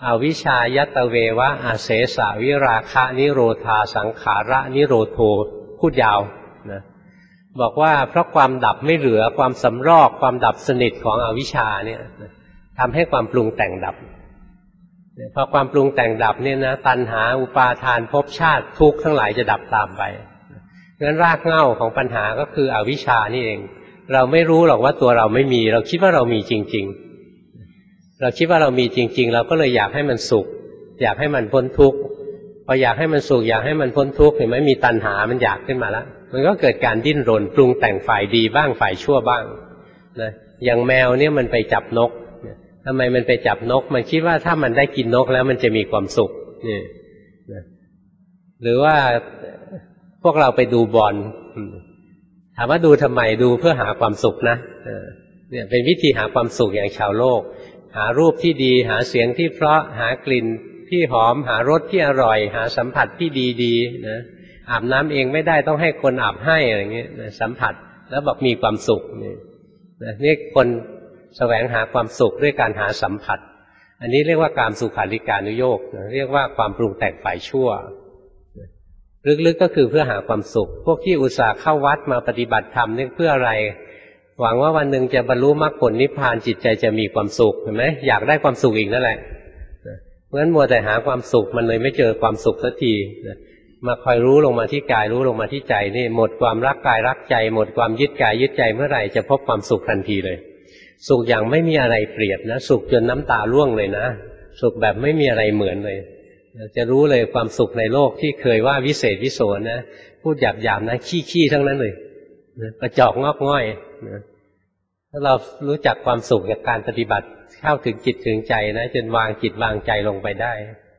อวิชชายตเววะอาเสสะวิราคะนิโรธาสังขาระนิโรโธพูดยาวนะบอกว่าเพราะความดับไม่เหลือความสำรอกความดับสนิทของอวิชชาเนี่ยทำให้ความปรุงแต่งดับพอความปรุงแต่งดับเนี่ยนะตัณหาอุปาทานภพชาติทุกข์ทั้งหลายจะดับตามไปงั้นรากเหง้าของปัญหาก็คืออวิชชานี่เองเราไม่รู้หรอกว่าตัวเราไม่มีเราคิดว่าเรามีจริงๆเราคิดว่าเรามีจริงๆเราก็เลยอยากให้มันสุขอยากให้มันพ้นทุกข์พออยากให้มันสุขอยากให้มันพ้นทุกข์เห็นไหมมีตัณหามันอยากขึ้นมาแล้วมันก็เกิดการดิ้นรนปรุงแต่งฝ่ายดีบ้างฝ่ายชั่วบ้างนะอย่างแมวเนี่ยมันไปจับนกทำไมมันไปจับนกมันคิดว่าถ้ามันได้กินนกแล้วมันจะมีความสุขนี่นะหรือว่าพวกเราไปดูบอลถามว่าดูทำไมดูเพื่อหาความสุขนะเนี่ยเป็นวิธีหาความสุขอย่างชาวโลกหารูปที่ดีหาเสียงที่เพราะหากลิ่นที่หอมหารสที่อร่อยหาสัมผัสที่ดีๆนะอาบน้ำเองไม่ได้ต้องให้คนอาบให้อะไรเงี้ยสัมผัสแล้วบอกมีความสุขนี่คนแสวงหาความสุขด้วยการหาสัมผัสอันนี้เรียกว่าการสุขาริการุโยคเรียกว่าความปรุงแต่งฝ่ายชั่วลึกๆก็คือเพื่อหาความสุขพวกที่อุตส่าห์เข้าวัดมาปฏิบัติธรรมนี่เพื่ออะไรหวังว่าวันหนึ่งจะบรรลุมรรคผลนิพพานจิตใจจะมีความสุขเห็นไหมอยากได้ความสุขอีกนั่นแหละเพราะฉะนั้นมัวแต่หาความสุขมันเลยไม่เจอความสุขสักทีมาคอยรู้ลงมาที่กายรู้ลงมาที่ใจนี่หมดความรักกายรักใจหมดความยึดกายยึดใจเมื่อไหร่จะพบความสุขทันทีเลยสุขอย่างไม่มีอะไรเปรียบนะสุขจนน้ำตาร่วงเลยนะสุขแบบไม่มีอะไรเหมือนเลยจะรู้เลยความสุขในโลกที่เคยว่าวิเศษวิโสนะพูดหยาบๆนะขี้ๆทั้งนั้นเลยกระจอกงอกง่อยถ้าเรารู้จักความสุขจากการปฏิบัติเข้าถึงจิตถึงใจนะจนวางจิตวางใจลงไปได้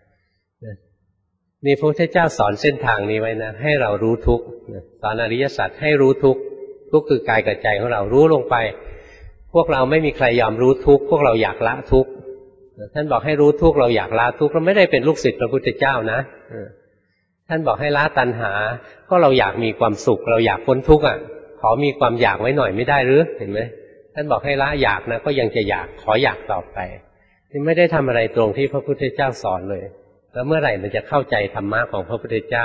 นี่พระพุทธเจ้าสอนเส้นทางนี้ไว้นะให้เรารู้ทุกข์สอนอริยสัจให้รู้ทุกข์ทุกข์คือกายกับใจของเรารู้ลงไปพวกเราไม่มีใครยอมรู้ทุกข์พวกเราอยากละทุกข์ท่านบอกให้รู้ทุกข์เราอยากละทุกข์เราไม่ได้เป็นลูกศิษย์พระพุทธเจ้านะท่านบอกให้ละตัณหาก็เราอยากมีความสุขเราอยากพ้นทุกข์อ่ะขอมีความอยากไว้หน่อยไม่ได้หรือเห็นไหมท่านบอกให้ละอยากนะก็ยังจะอยากขออยากต่อไปนี่ไม่ได้ทำอะไรตรงที่พระพุทธเจ้าสอนเลยแล้วเมื่อไหร่มันจะเข้าใจธรรมะของพระพุทธเจ้า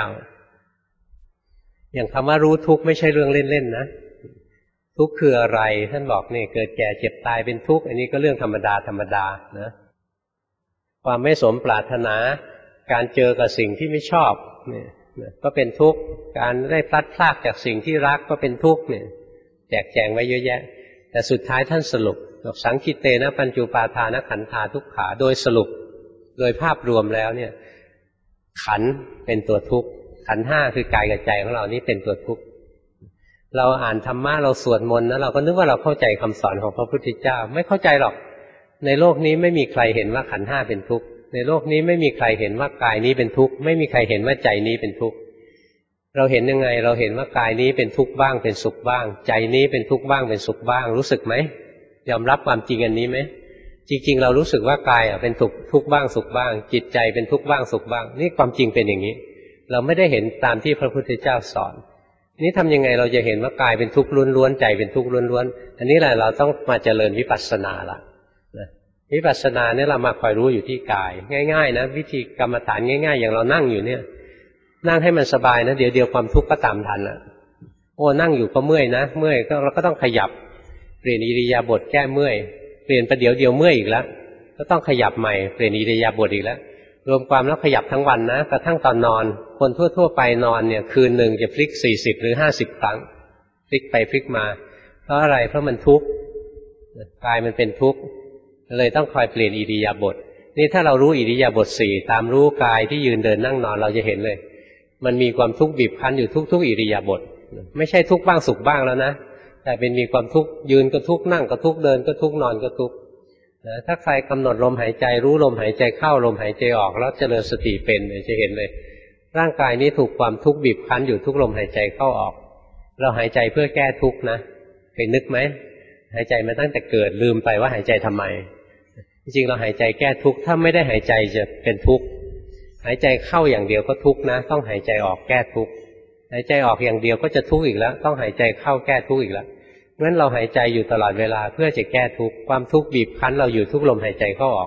อย่างคำว่ารู้ทุกข์ไม่ใช่เรื่องเล่นๆนะทุกข์คืออะไรท่านบอกนี่เกิดแก่เจ็บตายเป็นทุกข์อันนี้ก็เรื่องธรรมดานะความไม่สมปรารถนาการเจอกับสิ่งที่ไม่ชอบนี่ก็เป็นทุกข์การได้พลัดพรากจากสิ่งที่รักก็เป็นทุกข์เนี่ยแจกแจงไว้เยอะแยะแต่สุดท้ายท่านสรุปสังคิเตนะปัญจุปาทานขันธาทุกขาโดยสรุปโดยภาพรวมแล้วเนี่ยขันเป็นตัวทุกข์ขันห้าคือกายกับใจของเรานี่เป็นตัวทุกข์เราอ่านธรรมะเราสวดมนต์นะเราก็นึกว่าเราเข้าใจคำสอนของพระพุทธเจ้าไม่เข้าใจหรอกในโลกนี้ไม่มีใครเห็นว่าขันธ์ห้าเป็นทุกข์ในโลกนี้ไม่มีใครเห็นว่ากายนี้เป็นทุกข์ไม่มีใครเห็นว่าใจนี้เป็นทุกข์เราเห็นยังไงเราเห็นว่ากายนี้เป็นทุกข์บ้างเป็นสุขบ้างใจนี้เป็นทุกข์บ้างเป็นสุขบ้างรู้สึกไหมยอมรับความจริงอันนี้ไหมจริงๆเรารู้สึกว่ากายเป็นทุกข์บ้างสุขบ้างจิตใจเป็นทุกข์บ้างสุขบ้างนี่ความจริงเป็นอย่างนี้เราไม่ได้เห็นตามที่พระพุทธเจ้าสอนนี่ทำยังไงเราจะเห็นว่ากายเป็นทุกข์ล้วนๆใจเป็นทุกข์ล้วนๆอันนี้แหละเราต้องมาเจริญวิปัสสนาละวิปัสสนาเนี่ยเรามาคอยรู้อยู่ที่กายง่ายๆนะวิธีกรรมฐานง่ายๆอย่างเรานั่งอยู่เนี่ยนั่งให้มันสบายนะเดี๋ยวความทุกข์ก็ตามทันละโอ้นั่งอยู่ก็เมื่อยนะเมื่อยก็เราก็ต้องขยับเปลี่ยนอิริยาบถแก้เมื่อยเปลี่ยนประเดี๋ยวเมื่อยอีกแล้วก็ต้องขยับใหม่เปลี่ยนอิริยาบถอีกแล้วรวมความแล้วขยับทั้งวันนะกระทั่งตอนนอนคนทั่วๆไปนอนเนี่ยคืนหนึ่งจะพลิก40หรือ50ครั้งพลิกไปพลิกมาเพราะอะไรเพราะมันทุกข์กายมันเป็นทุกข์เลยต้องคอยเปลี่ยนอิริยาบถนี่ถ้าเรารู้อิริยาบถ4ตามรู้กายที่ยืนเดินนั่งนอนเราจะเห็นเลยมันมีความทุกข์บีบคั้นอยู่ทุกอิริยาบถไม่ใช่ทุกข์บ้างสุขบ้างแล้วนะแต่เป็นมีความทุกข์ยืนก็ทุกข์นั่งก็ทุกข์เดินก็ทุกข์นอนก็ทุกข์ถ้าใครกำหนดลมหายใจรู้ลมหายใจเข้าลมหายใจออกแล้วเจริญสติเป็นจะเห็นเลยร่างกายนี้ถูกความทุกข์บีบคั้นอยู่ทุกลมหายใจเข้าออกเราหายใจเพื่อแก้ทุกข์นะเคยนึกไหมหายใจมาตั้งแต่เกิดลืมไปว่าหายใจทำไมจริงๆเราหายใจแก้ทุกข์ถ้าไม่ได้หายใจจะเป็นทุกข์หายใจเข้าอย่างเดียวก็ทุกข์นะต้องหายใจออกแก้ทุกข์หายใจออกอย่างเดียวก็จะทุกข์อีกแล้วต้องหายใจเข้าแก้ทุกข์อีกแล้วงั้นเราหายใจอยู่ตลอดเวลาเพื่อจะแก้ทุกข์ความทุกข์บีบคั้นเราอยู่ทุกลมหายใจเข้าออก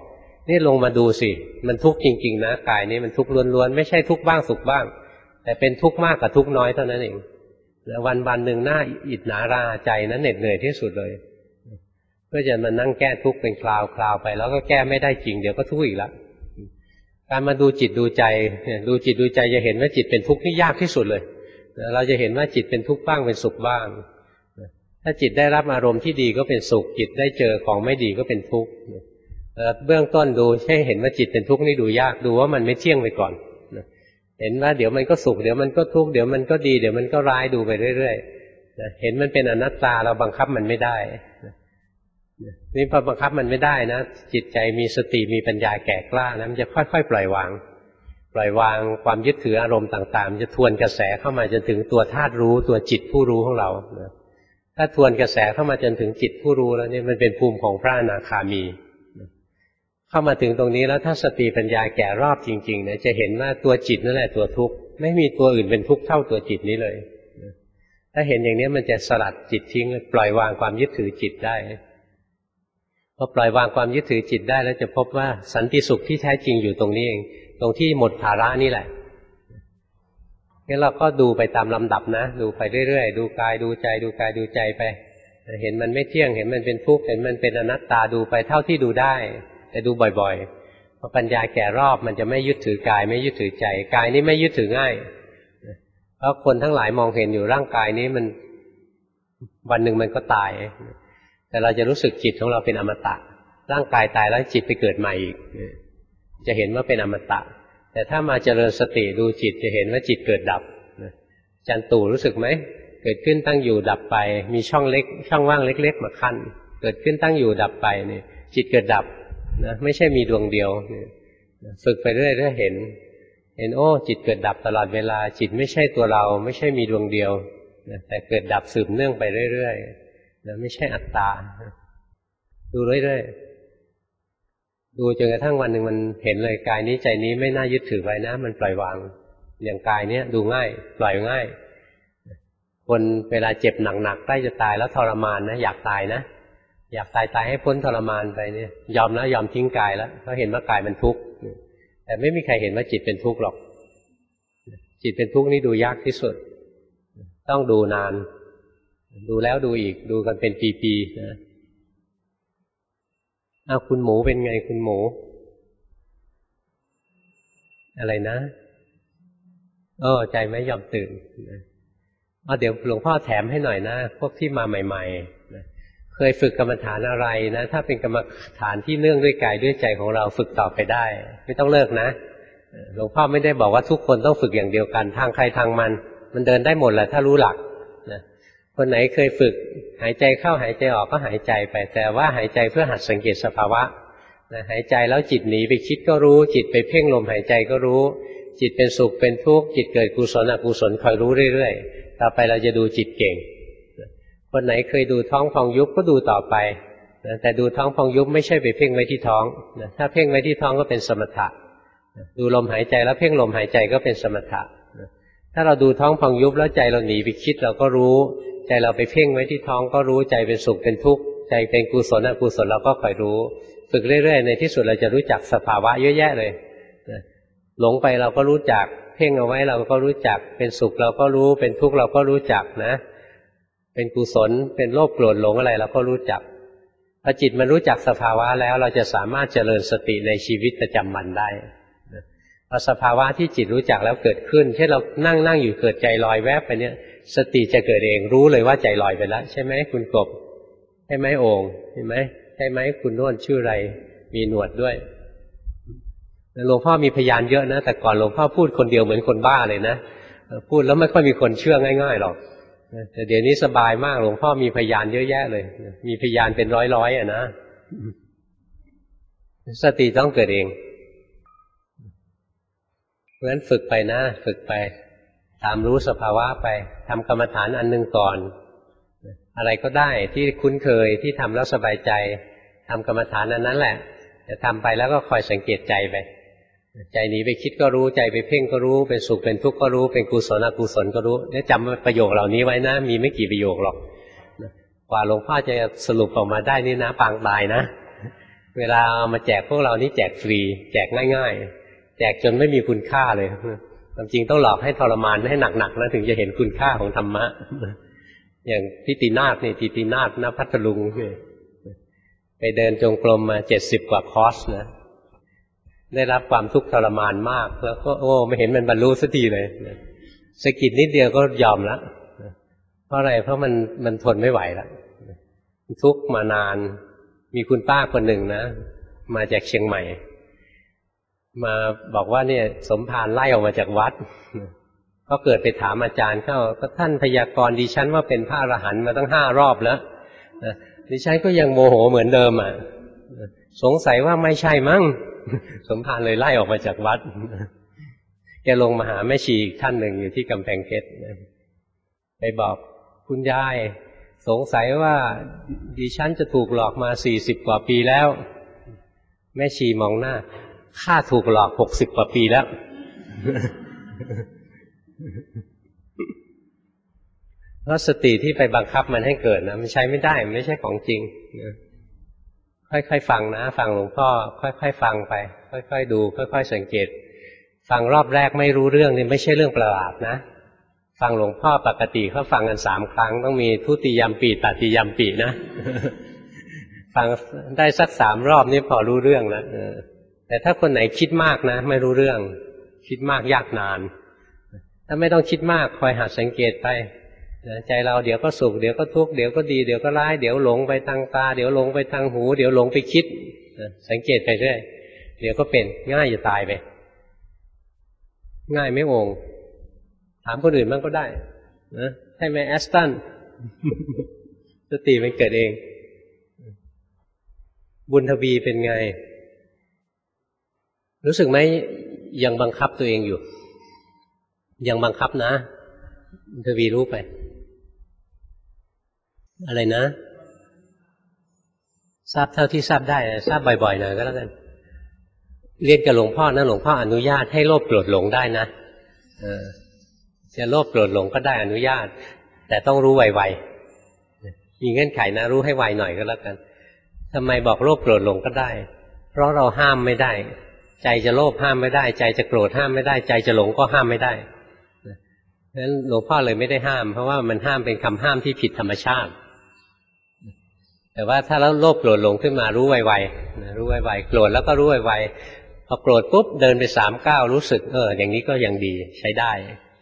นี่ลงมาดูสิมันทุกข์จริงๆนะกายนี้มันทุกข์ล้วนๆไม่ใช่ทุกข์บ้างสุขบ้างแต่เป็นทุกข์มากกับทุกข์น้อยเท่านั้นเองวันๆหนึ่งหน้าอิจฉาราใจนั้นเหน็ดเหนื่อยที่สุดเลยเพื่อจะมานั่งแก้ทุกข์เป็นคราวๆไปแล้วก็แก้ไม่ได้จริงเดี๋ยวก็ทุกข์อีกแล้วการมาดูจิตดูใจดูจิตดูใจจะเห็นว่าจิตเป็นทุกข์นี่ยากที่สุดเลยเราจะเห็นว่าจิตเป็นทุกข์บ้างเป็นสุขบ้างถ้าจิตได้รับอารมณ์ที่ดีก็เป็นสุขจิตได้เจอของไม่ดีก็เป็นทุกข์เบื้องต้นดูให้เห็นว่าจิตเป็นทุกข์นี่ดูยากดูว่ามันไม่เที่ยงไปก่อนเห็นว่าเดี๋ยวมันก็สุขเดี๋ยวมันก็ทุกข์เดี๋ยวมันก็ดีเดี๋ยวมันก็ร้ายดูไปเรื่อยๆเห็นมันเป็นอนัตตาเราบังคับมันไม่ได้นี่พอบังคับมันไม่ได้นะจิตใจมีสติมีปัญญาแก่กล้านะมันจะค่อยๆปล่อยวางความยึดถืออารมณ์ต่างๆจะทวนกระแสเข้ามาจนถึงตัวธาตุรู้ตัวจิตผู้รู้ของเราถ้าทวนกระแสเข้ามาจนถึงจิตผู้รู้แล้วเนี่ยมันเป็นภูมิของพระอนาคามีเข้ามาถึงตรงนี้แล้วถ้าสติปัญญาแก่รอบจริงๆเนี่ยจะเห็นว่าตัวจิตนั่นแหละตัวทุกข์ไม่มีตัวอื่นเป็นทุกข์เท่าตัวจิตนี้เลยถ้าเห็นอย่างนี้มันจะสลัดจิตทิ้งปล่อยวางความยึดถือจิตได้พอปล่อยวางความยึดถือจิตได้แล้วจะพบว่าสันติสุขที่แท้จริงอยู่ตรงนี้เองตรงที่หมดภาระนี่แหละงั้นเราก็ดูไปตามลำดับนะดูไปเรื่อยๆดูกายดูใจดูกายดูใจไปเห็นมันไม่เที่ยงเห็นมันเป็นทุกข์เห็นมันเป็นอนัตตาดูไปเท่าที่ดูได้แต่ดูบ่อยๆพอปัญญาแก่รอบมันจะไม่ยึดถือกายไม่ยึดถือใจกายนี้ไม่ยึดถือง่ายเพราะคนทั้งหลายมองเห็นอยู่ร่างกายนี้มันวันหนึ่งมันก็ตายแต่เราจะรู้สึกจิตของเราเป็นอมตะร่างกายตายแล้วจิตไปเกิดใหม่อีกจะเห็นว่าเป็นอมตะแต่ถ้ามาเจริญสติดูจิตจะเห็นว่าจิตเกิดดับจันตู่รู้สึกไหมเกิดขึ้นตั้งอยู่ดับไปมีช่องเล็กช่องว่างเล็กๆมาขั้นเกิดขึ้นตั้งอยู่ดับไปนี่จิตเกิดดับนะไม่ใช่มีดวงเดียวฝึกไปเรื่อยๆเห็นโอ้จิตเกิดดับตลอดเวลาจิตไม่ใช่ตัวเราไม่ใช่มีดวงเดียวแต่เกิดดับสืบเนื่องไปเรื่อยๆไม่ใช่อัตตาดูเรื่อยๆดูจนกระทั่งวันหนึ่งมันเห็นเลยกายนี้ใจนี้ไม่น่ายึดถือไว้นะมันปล่อยวางอย่างกายเนี้ยดูง่ายปล่อยง่ายคนเวลาเจ็บหนักๆใกล้จะตายแล้วทรมานนะอยากตายนะอยากตายให้พ้นทรมานไปเนี่ยยอมแล้วยอมทิ้งกายแล้วเพราะเห็นว่ากายมันทุกข์แต่ไม่มีใครเห็นว่าจิตเป็นทุกข์หรอกจิตเป็นทุกข์นี่ดูยากที่สุดต้องดูนานดูแล้วดูอีกดูกันเป็นปีๆนะคุณหมูเป็นไงคุณหมูอะไรนะใจไม่ยอมตื่นเดี๋ยวหลวงพ่อแถมให้หน่อยนะพวกที่มาใหม่ๆนะเคยฝึกกรรมฐานอะไรนะถ้าเป็นกรรมฐานที่เนื่องด้วยกายด้วยใจของเราฝึกต่อไปได้ไม่ต้องเลิกนะหลวงพ่อไม่ได้บอกว่าทุกคนต้องฝึกอย่างเดียวกันทางใครทางมันเดินได้หมดแหละถ้ารู้หลักนะคนไหนเคยฝึกหายใจเข้าหายใจออกก็หายใจไปแต่ว่าหายใจเพื่อหัดสังเกตสภาวะนะหายใจแล้วจิตหนีไปคิดก็รู้จิตไปเพ่งลมหายใจก็รู้จิตเป็นสุขเป็นทุกข์จิตเกิดกุศลอกุศลคอยรู้เรื่อยๆต่อไปเราจะดูจิตเก่งคนไหนเคยดูท้องพองยุบก็ดูต่อไปนะแต่ดูท้องพองยุบไม่ใช่ไปเพ่งไว้ที่ท้องนะถ้าเพ่งไว้ที่ท้องก็เป็นสมถะดูลมหายใจแล้วเพ่งลมหายใจก็เป็นสมถะถ้าเราดูท้องพองยุบแล้วใจเราหนีไปคิดเราก็รู้ใจเราไปเพ่งไว้ที่ท้องก็รู้ใจเป็นสุขเป็นทุกข์ใจเป็นกุศลอกุศลเราก็คอยรู้ฝึกเรื่อยๆในที่สุดเราจะรู้จักสภาวะเยอะแยะเลยหลงไปเราก็รู้จักเพ่งเอาไว้เราก็รู้จักเป็นสุขเราก็รู้เป็นทุกข์เราก็รู้จักนะเป็นกุศลเป็นโลภโกรธหลงอะไรเราก็รู้จักพอจิตมันรู้จักสภาวะแล้วเราจะสามารถเจริญสติในชีวิตประจำวันได้พอสภาวะที่จิตรู้จักแล้วเกิดขึ้นเช่นเรานั่งอยู่เกิดใจลอยแวบไปเนี่ยสติจะเกิดเองรู้เลยว่าใจลอยไปแล้วใช่ไหมคุณกบใช่ไหมโอ่งใช่ไหมใช่ไหมคุณโน่นชื่ออะไรมีหนวดด้วยหลวงพ่อมีพยานเยอะนะแต่ก่อนหลวงพ่อพูดคนเดียวเหมือนคนบ้าเลยนะพูดแล้วไม่ค่อยมีคนเชื่อง่ายๆหรอกแต่เดี๋ยวนี้สบายมากหลวงพ่อมีพยานเยอะแยะเลยมีพยานเป็นร้อยๆนะสติต้องเกิดเองเพราะฉะนั้นฝึกไปนะฝึกไปตามรู้สภาวะไปทำกรรมฐานอันหนึ่งก่อนอะไรก็ได้ที่คุ้นเคยที่ทำแล้วสบายใจทำกรรมฐานอันนั้นแหละจะทำไปแล้วก็คอยสังเกตใจไปใจหนีไปคิดก็รู้ใจไปเพ่งก็รู้เป็นสุขเป็นทุกข์ก็รู้เป็นกุศลอกุศลก็รู้เนี่ยจำประโยคเหล่านี้ไว้นะมีไม่กี่ประโยคหรอกกว่าหลวงพ่อจะสรุปออกมาได้นี่นะปางตายนะเวลาเอามาแจกพวกเรานี่แจกฟรีแจกง่ายๆแจกจนไม่มีคุณค่าเลยความจริงต้องหลอกให้ทรมานให้หนักๆแล้วถึงจะเห็นคุณค่าของธรรมะอย่างทิตินาถนี่ทิตินาถณพัทลุงไปเดินจงกรมมา70 กว่าคอร์สนะได้รับความทุกข์ทรมานมากแล้วก็ไม่เห็นมันบรรลุสักทีเลยสะกิดนิดเดียวก็ยอมแล้วเพราะอะไรเพราะมันทนไม่ไหวแล้วทุกข์มานานมีคุณป้าคนหนึ่งนะมาจากเชียงใหม่มาบอกว่าเนี่ยสมภารไล่ออกมาจากวัดก็เกิดไปถามอาจารย์เข้าก็ท่านพยากรณ์ดิฉันว่าเป็นพระอรหันต์มาตั้ง5 รอบแล้วดิฉันก็ยังโมโหเหมือนเดิมสงสัยว่าไม่ใช่มั้งสมภารเลยไล่ออกมาจากวัดแกลงมาหาแม่ชีอีกท่านหนึ่งอยู่ที่กำแพงเพชรไปบอกคุณยายสงสัยว่าดิฉันจะถูกหลอกมา40 กว่าปีแล้วแม่ชีมองหน้าข้าถูกหลอก60 กว่าปีแล้วเพราะสติที่ไปบังคับมันให้เกิดนะมันใช้ไม่ได้มันไม่ใช่ของจริงค่อยๆฟังนะฟังหลวงพ่อค่อยๆฟังไปค่อยๆดูค่อยๆสังเกตฟังรอบแรกไม่รู้เรื่องนี่ไม่ใช่เรื่องประหลาดนะฟังหลวงพ่อปกติเขาฟังกัน3 ครั้งต้องมีทุติยัมปิตติยัมปินะฟังได้สัก3 รอบนี่พอรู้เรื่องแล้วแต่ถ้าคนไหนคิดมากนะไม่รู้เรื่องคิดมากยากนานถ้าไม่ต้องคิดมากคอยหัดสังเกตไปใจเราเดี๋ยวก็สุขเดี๋ยวก็ทุกข์เดี๋ยวก็ดีเดี๋ยวก็ร้ายเดี๋ยวหลงไปทางตาเดี๋ยวหลงไปทางหูเดี๋ยวหลงไปคิดสังเกตไปเรื่อยเดี๋ยวก็เป็นง่ายจะตายไปง่ายไม่โง่ถามคนอื่นบ้างก็ได้นะใช่ไหมแอสตันสติมันเกิดเองบุญทวีเป็นไงรู้สึกไหมยังบังคับตัวเองอยู่ยังบังคับนะบุญทวีรู้ไปอะไรนะทราบเท่าที่ทราบได้ทราบบ่อยๆหน่อยก็แล้วกันเรียนกับหลวงพ่อนะหลวงพ่ออนุญาตให้โลภโกรธหลงได้นะจะโลภโกรธหลงก็ได้อนุญาตแต่ต้องรู้ไวๆมีเงื่อนไขนะรู้ให้ไวหน่อยก็แล้วกันทำไมบอกโลภโกรธหลงก็ได้เพราะเราห้ามไม่ได้ใจจะโลภห้ามไม่ได้ใจจะโกรธห้ามไม่ได้ใจจะหลงก็ห้ามไม่ได้เพราะฉะนั้นหลวงพ่อเลยไม่ได้ห้ามเพราะว่ามันห้ามเป็นคำห้ามที่ผิดธรรมชาติแต่ว่าถ้าแล้วโลภโกรธหลงขึ้นมารู้ไวๆรู้ไวๆโกรธแล้วก็รู้ไวๆพอโกรธปุ๊บเดินไป3 ก้าวรู้สึกอย่างนี้ก็ยังดีใช้ได้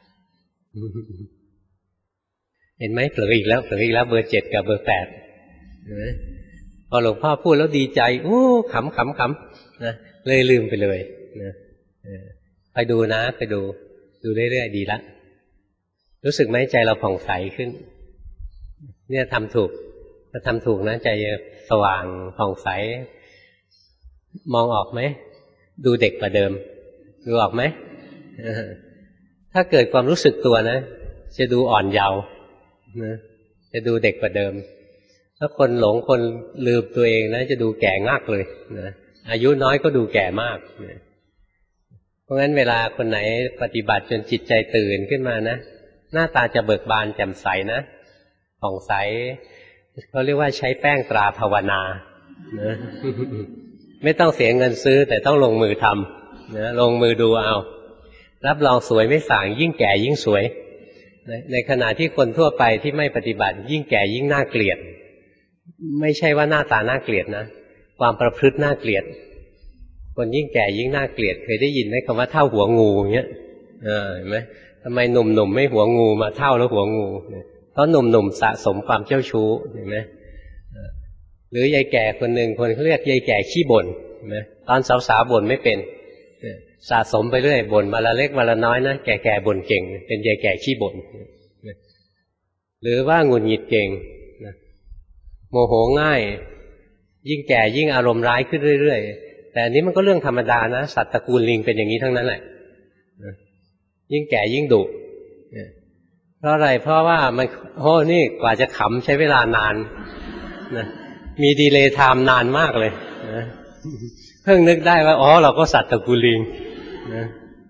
เห็นไหมเผลออีกแล้วเผลออีกแล้วเบอร์ 7กับเบอร์ 8พอหลวงพ่อพูดแล้วดีใจขำนะเลยลืมไปเลยนะไปดูนะไปดูเรื่อยๆดีละรู้สึกไหมใจเราผ่องใสขึ้นเนี่ยทำถูกถ้าทำถูกนะใจสว่างผ่องใสมองออกไหมดูเด็กกว่าเดิมดูออกไหมถ้าเกิดความรู้สึกตัวนะจะดูอ่อนเยาว์นะจะดูเด็กกว่าเดิมถ้าคนหลงคนลืมตัวเองนะจะดูแก่งักเลยนะอายุน้อยก็ดูแก่มากนะเพราะงั้นเวลาคนไหนปฏิบัติจนจิตใจตื่นขึ้นมานะหน้าตาจะเบิกบานแจ่มใสนะผ่องใสเขาเรียกว่าใช้แป้งตราภาวนานะไม่ต้องเสียเงินซื้อแต่ต้องลงมือทำนะลงมือดูเอารับรองสวยไม่ส่างยิ่งแก่ยิ่งสวยในขณะที่คนทั่วไปที่ไม่ปฏิบัติยิ่งแก่ยิ่งน่าเกลียดไม่ใช่ว่าหน้าตาน่าเกลียดนะความประพฤติน่าเกลียดคนยิ่งแก่ยิ่งน่าเกลียดเคยได้ยินไหมคำว่าเท่าหัวงูอย่างเงี้ยเห็นไหมทำไมหนุ่มๆไม่หัวงูมาเท่าแล้วหัวงูเพราะหนุ่มๆสะสมความเจ้าชู้เห็นไหมหรือยายแก่คนหนึ่งคนเขาเรียกยายแก่ขี้บ่นตอนสาวๆบ่นไม่เป็นสะสมไปเรื่อยบ่นมาละเล็กมาละน้อยนะแก่ๆบ่นเก่งเป็นยายแก่ขี้บ่นหรือว่าหงุดหงิดเก่งโมโหง่ายยิ่งแก่ยิ่งอารมณ์ร้ายขึ้นเรื่อยๆแต่อันนี้มันก็เรื่องธรรมดานะสัตว์ตระกูลลิงเป็นอย่างนี้ทั้งนั้นแหละยิ่งแก่ยิ่งดุเพราะอะไรเพราะว่ามันนี่กว่าจะขำใช้เวลานานนะมีดีเลย์ไทม์นานมากเลยนะเพิ่งนึกได้ว่าเราก็สัตว์ตระกูลลิงนะ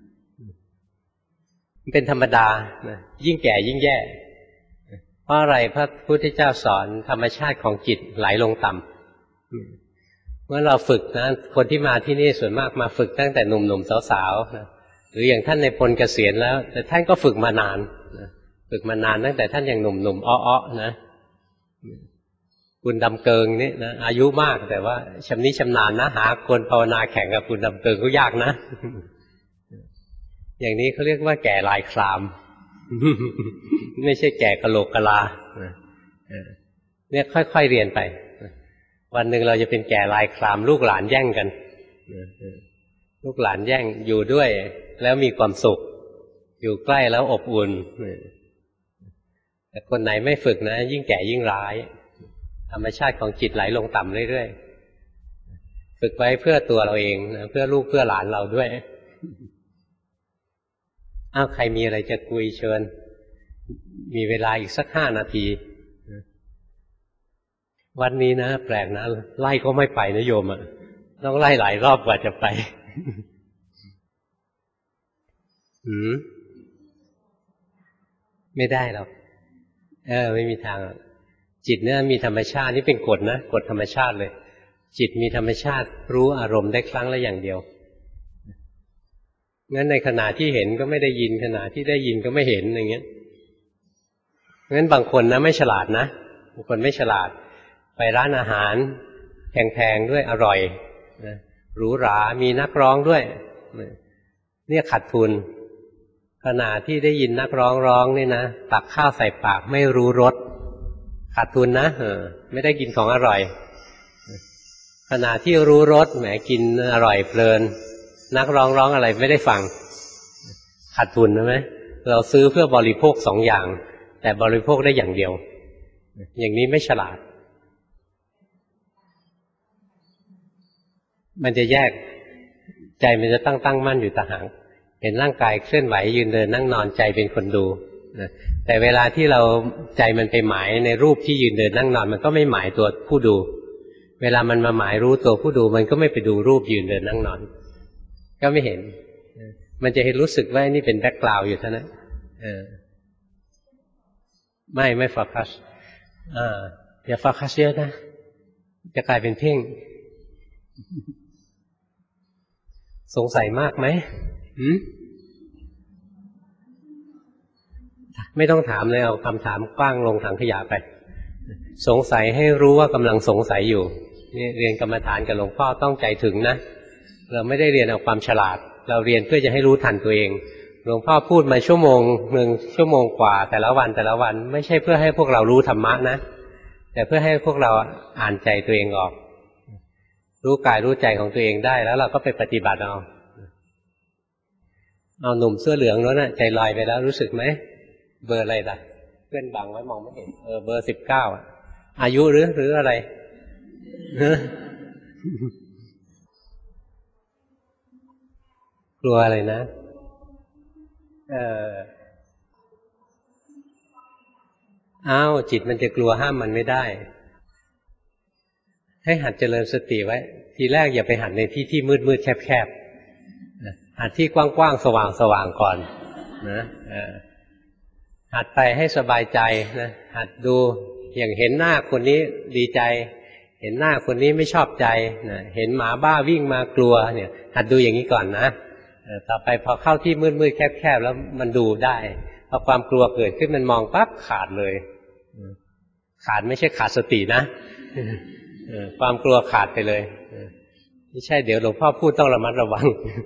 มันเป็นธรรมดานะยิ่งแก่ยิ่งแย่เพราะอะไรพระพุทธเจ้าสอนธรรมชาติของจิตไหลลงต่ำเมื่อเราฝึกนะคนที่มาที่นี่ส่วนมากมาฝึกตั้งแต่หนุ่มๆสาวๆนะหรืออย่างท่านในพลเกษียณแล้วแต่ท่านก็ฝึกมานานนะฝึกมานานตั้งแต่ท่านยังหนุ่มๆอ้อๆนะคุณดำเกิงนี่นะอายุมากแต่ว่าชำนิชำนาญนะหาคนภาวนาแข่งกับคุณดำเกิงก็ยากนะอย่างนี้เขาเรียกว่าแก่ลายครามไม่ใช่แก่กะโหลกกะลาเนี่ยค่อยๆเรียนไปวันหนึ่งเราจะเป็นแก่ลายครามลูกหลานแย่งกันลูกหลานแย่งอยู่ด้วยแล้วมีความสุขอยู่ใกล้แล้วอบอุ่นแต่คนไหนไม่ฝึกนะยิ่งแก่ยิ่งร้ายธรรมชาติของจิตไหลลงต่ำเรื่อยๆฝึกไว้เพื่อตัวเราเองนะเพื่อลูกเพื่อหลานเราด้วยใครมีอะไรจะคุยเชิญมีเวลาอีกสัก5 นาทีวันนี้นะแปลกนะไล่ก็ไม่ไปนะโยมอ่ะต้องไล่หลายรอบกว่าจะไปไม่ได้หรอกไม่มีทางจิตเนี่ยมีธรรมชาตินี่เป็นกฎนะกฎธรรมชาติเลยจิตมีธรรมชาติรู้อารมณ์ได้ครั้งละอย่างเดียวงั้นในขณะที่เห็นก็ไม่ได้ยินขณะที่ได้ยินก็ไม่เห็นอย่างเงี้ยงั้นบางคนนะไม่ฉลาดนะบางคนไม่ฉลาดไปร้านอาหารแพงๆด้วยอร่อยหรูหรามีนักร้องด้วยเนี่ยขาดทุนขณะที่ได้ยินนักร้องร้องนี่นะตักข้าวใส่ปากไม่รู้รสขาดทุนนะไม่ได้กินของอร่อยขณะที่รู้รสแหมกินอร่อยเพลินนักร้องร้องอะไรไม่ได้ฟังขาดทุนใช่ไหมเราซื้อเพื่อบริโภค2 อย่างแต่บริโภคได้อย่างเดียวอย่างนี้ไม่ฉลาดมันจะแยกใจมันจะตั้งมั่นอยู่ต่างหากเห็นร่างกายเคลื่อนไหวยืนเดินนั่งนอนใจเป็นคนดูแต่เวลาที่เราใจมันไปหมายในรูปที่ยืนเดินนั่งนอนมันก็ไม่หมายตัวผู้ดูเวลามันมาหมายรู้ตัวผู้ดูมันก็ไม่ไปดูรูปยืนเดินนั่งนอนก็ไม่เห็นมันจะเห็นรู้สึกว่านี่เป็นแบ็คกราวด์อยู่เท่านั้นไม่โฟกัสอย่าโฟกัสเยอะนะจะกลายเป็นเพ่งสงสัยมากไหมไม่ต้องถามเลยเอาคำถามกว้างลงถังขยะไปสงสัยให้รู้ว่ากำลังสงสัยอยู่นี่เรียนกรรมฐานกับหลวงพ่อต้องใจถึงนะเราไม่ได้เรียนเอาความฉลาดเราเรียนเพื่อจะให้รู้ทันตัวเองหลวงพ่อพูดมา1 ชั่วโมงกว่าแต่ละวันไม่ใช่เพื่อให้พวกเรารู้ธรรมะนะแต่เพื่อให้พวกเราอ่านใจตัวเองออกรู้กายรู้ใจของตัวเองได้แล้วเราก็ไปปฏิบัติเอาหนุ่มเสื้อเหลืองนั้นน่ะใจลอยไปแล้วรู้สึกไหมเบอร์อะไรล่ะเพื่อนบังไว้มองไม่เห็นเบอร์19อายุหรืออะไรกลัวอะไรนะจิตมันจะกลัวห้ามมันไม่ได้ให้หัดเจริญสติไว้ทีแรกอย่าไปหัดในที่มืดแคบหัดที่กว้างๆสว่างก่อนนะหัดไปให้สบายใจนะหัดดูอย่างเห็นหน้าคนนี้ดีใจเห็นหน้าคนนี้ไม่ชอบใจนะเห็นหมาบ้าวิ่งมากลัวเนี่ยหัดดูอย่างนี้ก่อนนะต่อไปพอเข้าที่มืดแคบแล้วมันดูได้พอความกลัวเกิดขึ้นมันมองปั๊บขาดเลยขาดไม่ใช่ขาดสตินะความกลัวขาดไปเลยไม่ใช่เดี๋ยวหลวงพ่อพูดต้องระมัดระวัง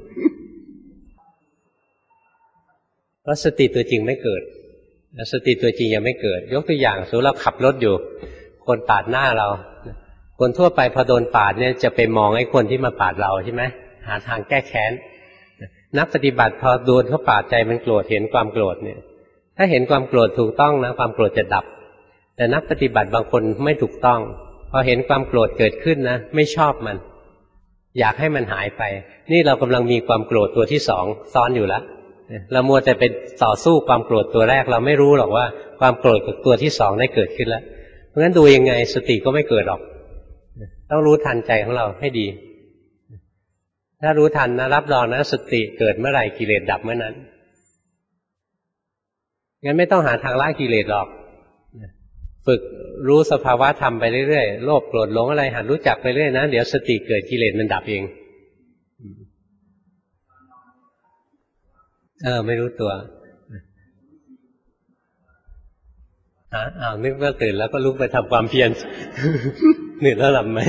เพราะสติตัวจริงไม่เกิดสติตัวจริงยังไม่เกิดยกตัวอย่างสมมติเราขับรถอยู่คนปาดหน้าเราคนทั่วไปพอโดนปาดเนี่ยจะไปมองไอ้คนที่มาปาดเราใช่ไหมหาทางแก้แค้นนักปฏิบัติพอโดนเขาปาดใจมันโกรธเห็นความโกรธเนี่ยถ้าเห็นความโกรธถูกต้องนะความโกรธจะดับแต่นักปฏิบัติบางคนไม่ถูกต้องพอเห็นความโกรธเกิดขึ้นนะไม่ชอบมันอยากให้มันหายไปนี่เรากำลังมีความโกรธตัวที่2ซ้อนอยู่แล้วเรามัวแต่เป็นต่อสู้ความโกรธตัวแรกเราไม่รู้หรอกว่าความโกรธกับตัวที่2ได้เกิดขึ้นแล้วเพราะฉะนั้นดูยังไงสติก็ไม่เกิดหรอกต้องรู้ทันใจของเราให้ดีถ้ารู้ทันนะรับรองนะสติเกิดเมื่อไหร่กิเลสดับเมื่อนั้นงั้นไม่ต้องหาทางละกิเลสหรอกฝึกรู้สภาวะธรรมไปเรื่อยๆโลภโกรธหลงอะไรหัดรู้จักไปเรื่อยนะเดี๋ยวสติเกิดกิเลสมันดับเองไม่รู้ตัวนึกว่าตื่นแล้วก็ลุกไปทำความเพียรเหนื่อยแล้วหลับไหม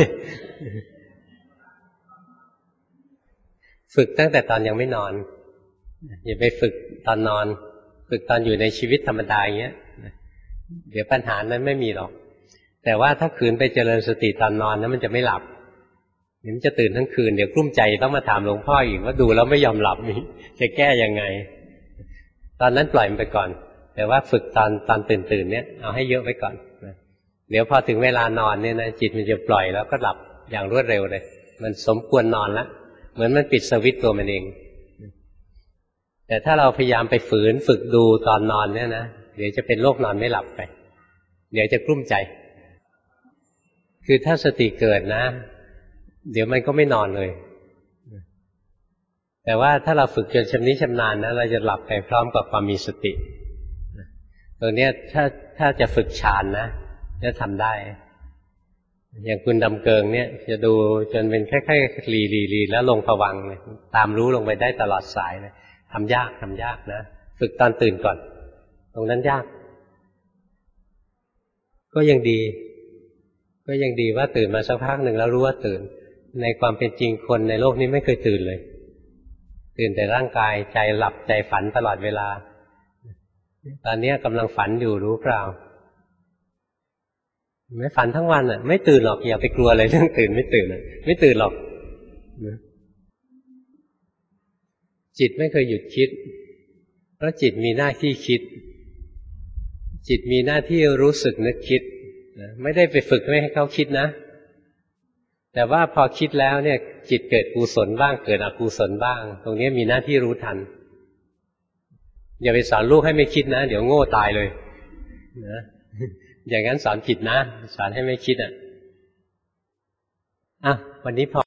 ฝึกตั้งแต่ตอนยังไม่นอนอย่าไปฝึกตอนนอนฝึกตอนอยู่ในชีวิตธรรมดาอย่างเงี้ยเดี๋ยวปัญหานั้นไม่มีหรอกแต่ว่าถ้าขืนไปเจริญสติตอนนอนนั้นมันจะไม่หลับมันจะตื่นทั้งคืนเดี๋ยวกลุ้มใจต้องมาถามหลวงพ่ออีกว่าดูแล้วไม่ยอมหลับนี่จะแก้ยังไงตอนนั้นปล่อยมันไปก่อนแต่ว่าฝึกตอนตื่นเนี่ยเอาให้เยอะไว้ก่อนเดี๋ยวพอถึงเวลานอนเนี่ยนะจิตมันจะปล่อยแล้วก็หลับอย่างรวดเร็วเลยมันสมควรนอนแล้วเหมือนมันปิดสวิตช์ตัวมันเองแต่ถ้าเราพยายามไปฝืนฝึกดูตอนนอนเนี่ยนะเดี๋ยวจะเป็นโรคนอนไม่หลับไปเดี๋ยวจะกลุ้มใจคือถ้าสติเกิดนะเดี๋ยวมันก็ไม่นอนเลยแต่ว่าถ้าเราฝึกจนชำนิชำนาญนะเราจะหลับไปพร้อมกับความมีสติตรงนี้ถ้าจะฝึกฌานนะจะทำได้อย่างคุณดำเกิงเนี่ยจะดูจนเป็นแค่ลีแล้วลงภวังค์เลยตามรู้ลงไปได้ตลอดสายเลยทำยากนะฝึกตอนตื่นก่อนตรงนั้นยากก็ยังดีว่าตื่นมาสักพักหนึ่งแล้วรู้ว่าตื่นในความเป็นจริงคนในโลกนี้ไม่เคยตื่นเลยตื่นแต่ร่างกายใจหลับใจฝันตลอดเวลาตอนนี้กำลังฝันอยู่รู้เปล่าไม่ฝันทั้งวันอ่ะไม่ตื่นหรอกอย่าไปกลัวอะไรเรื่องตื่นไม่ตื่นไม่ตื่นหรอกจิตไม่เคยหยุดคิดเพราะจิตมีหน้าที่คิดจิตมีหน้าที่รู้สึกนึกคิดไม่ได้ไปฝึกไม่ให้เขาคิดนะแต่ว่าพอคิดแล้วเนี่ยจิตเกิดกุศลบ้างเกิดอกุศลบ้างตรงนี้มีหน้าที่รู้ทันอย่าไปสอนลูกให้ไม่คิดนะเดี๋ยวโง่ตายเลยนะอย่างนั้นสอนผิดนะสอนให้ไม่คิดวันนี้พอ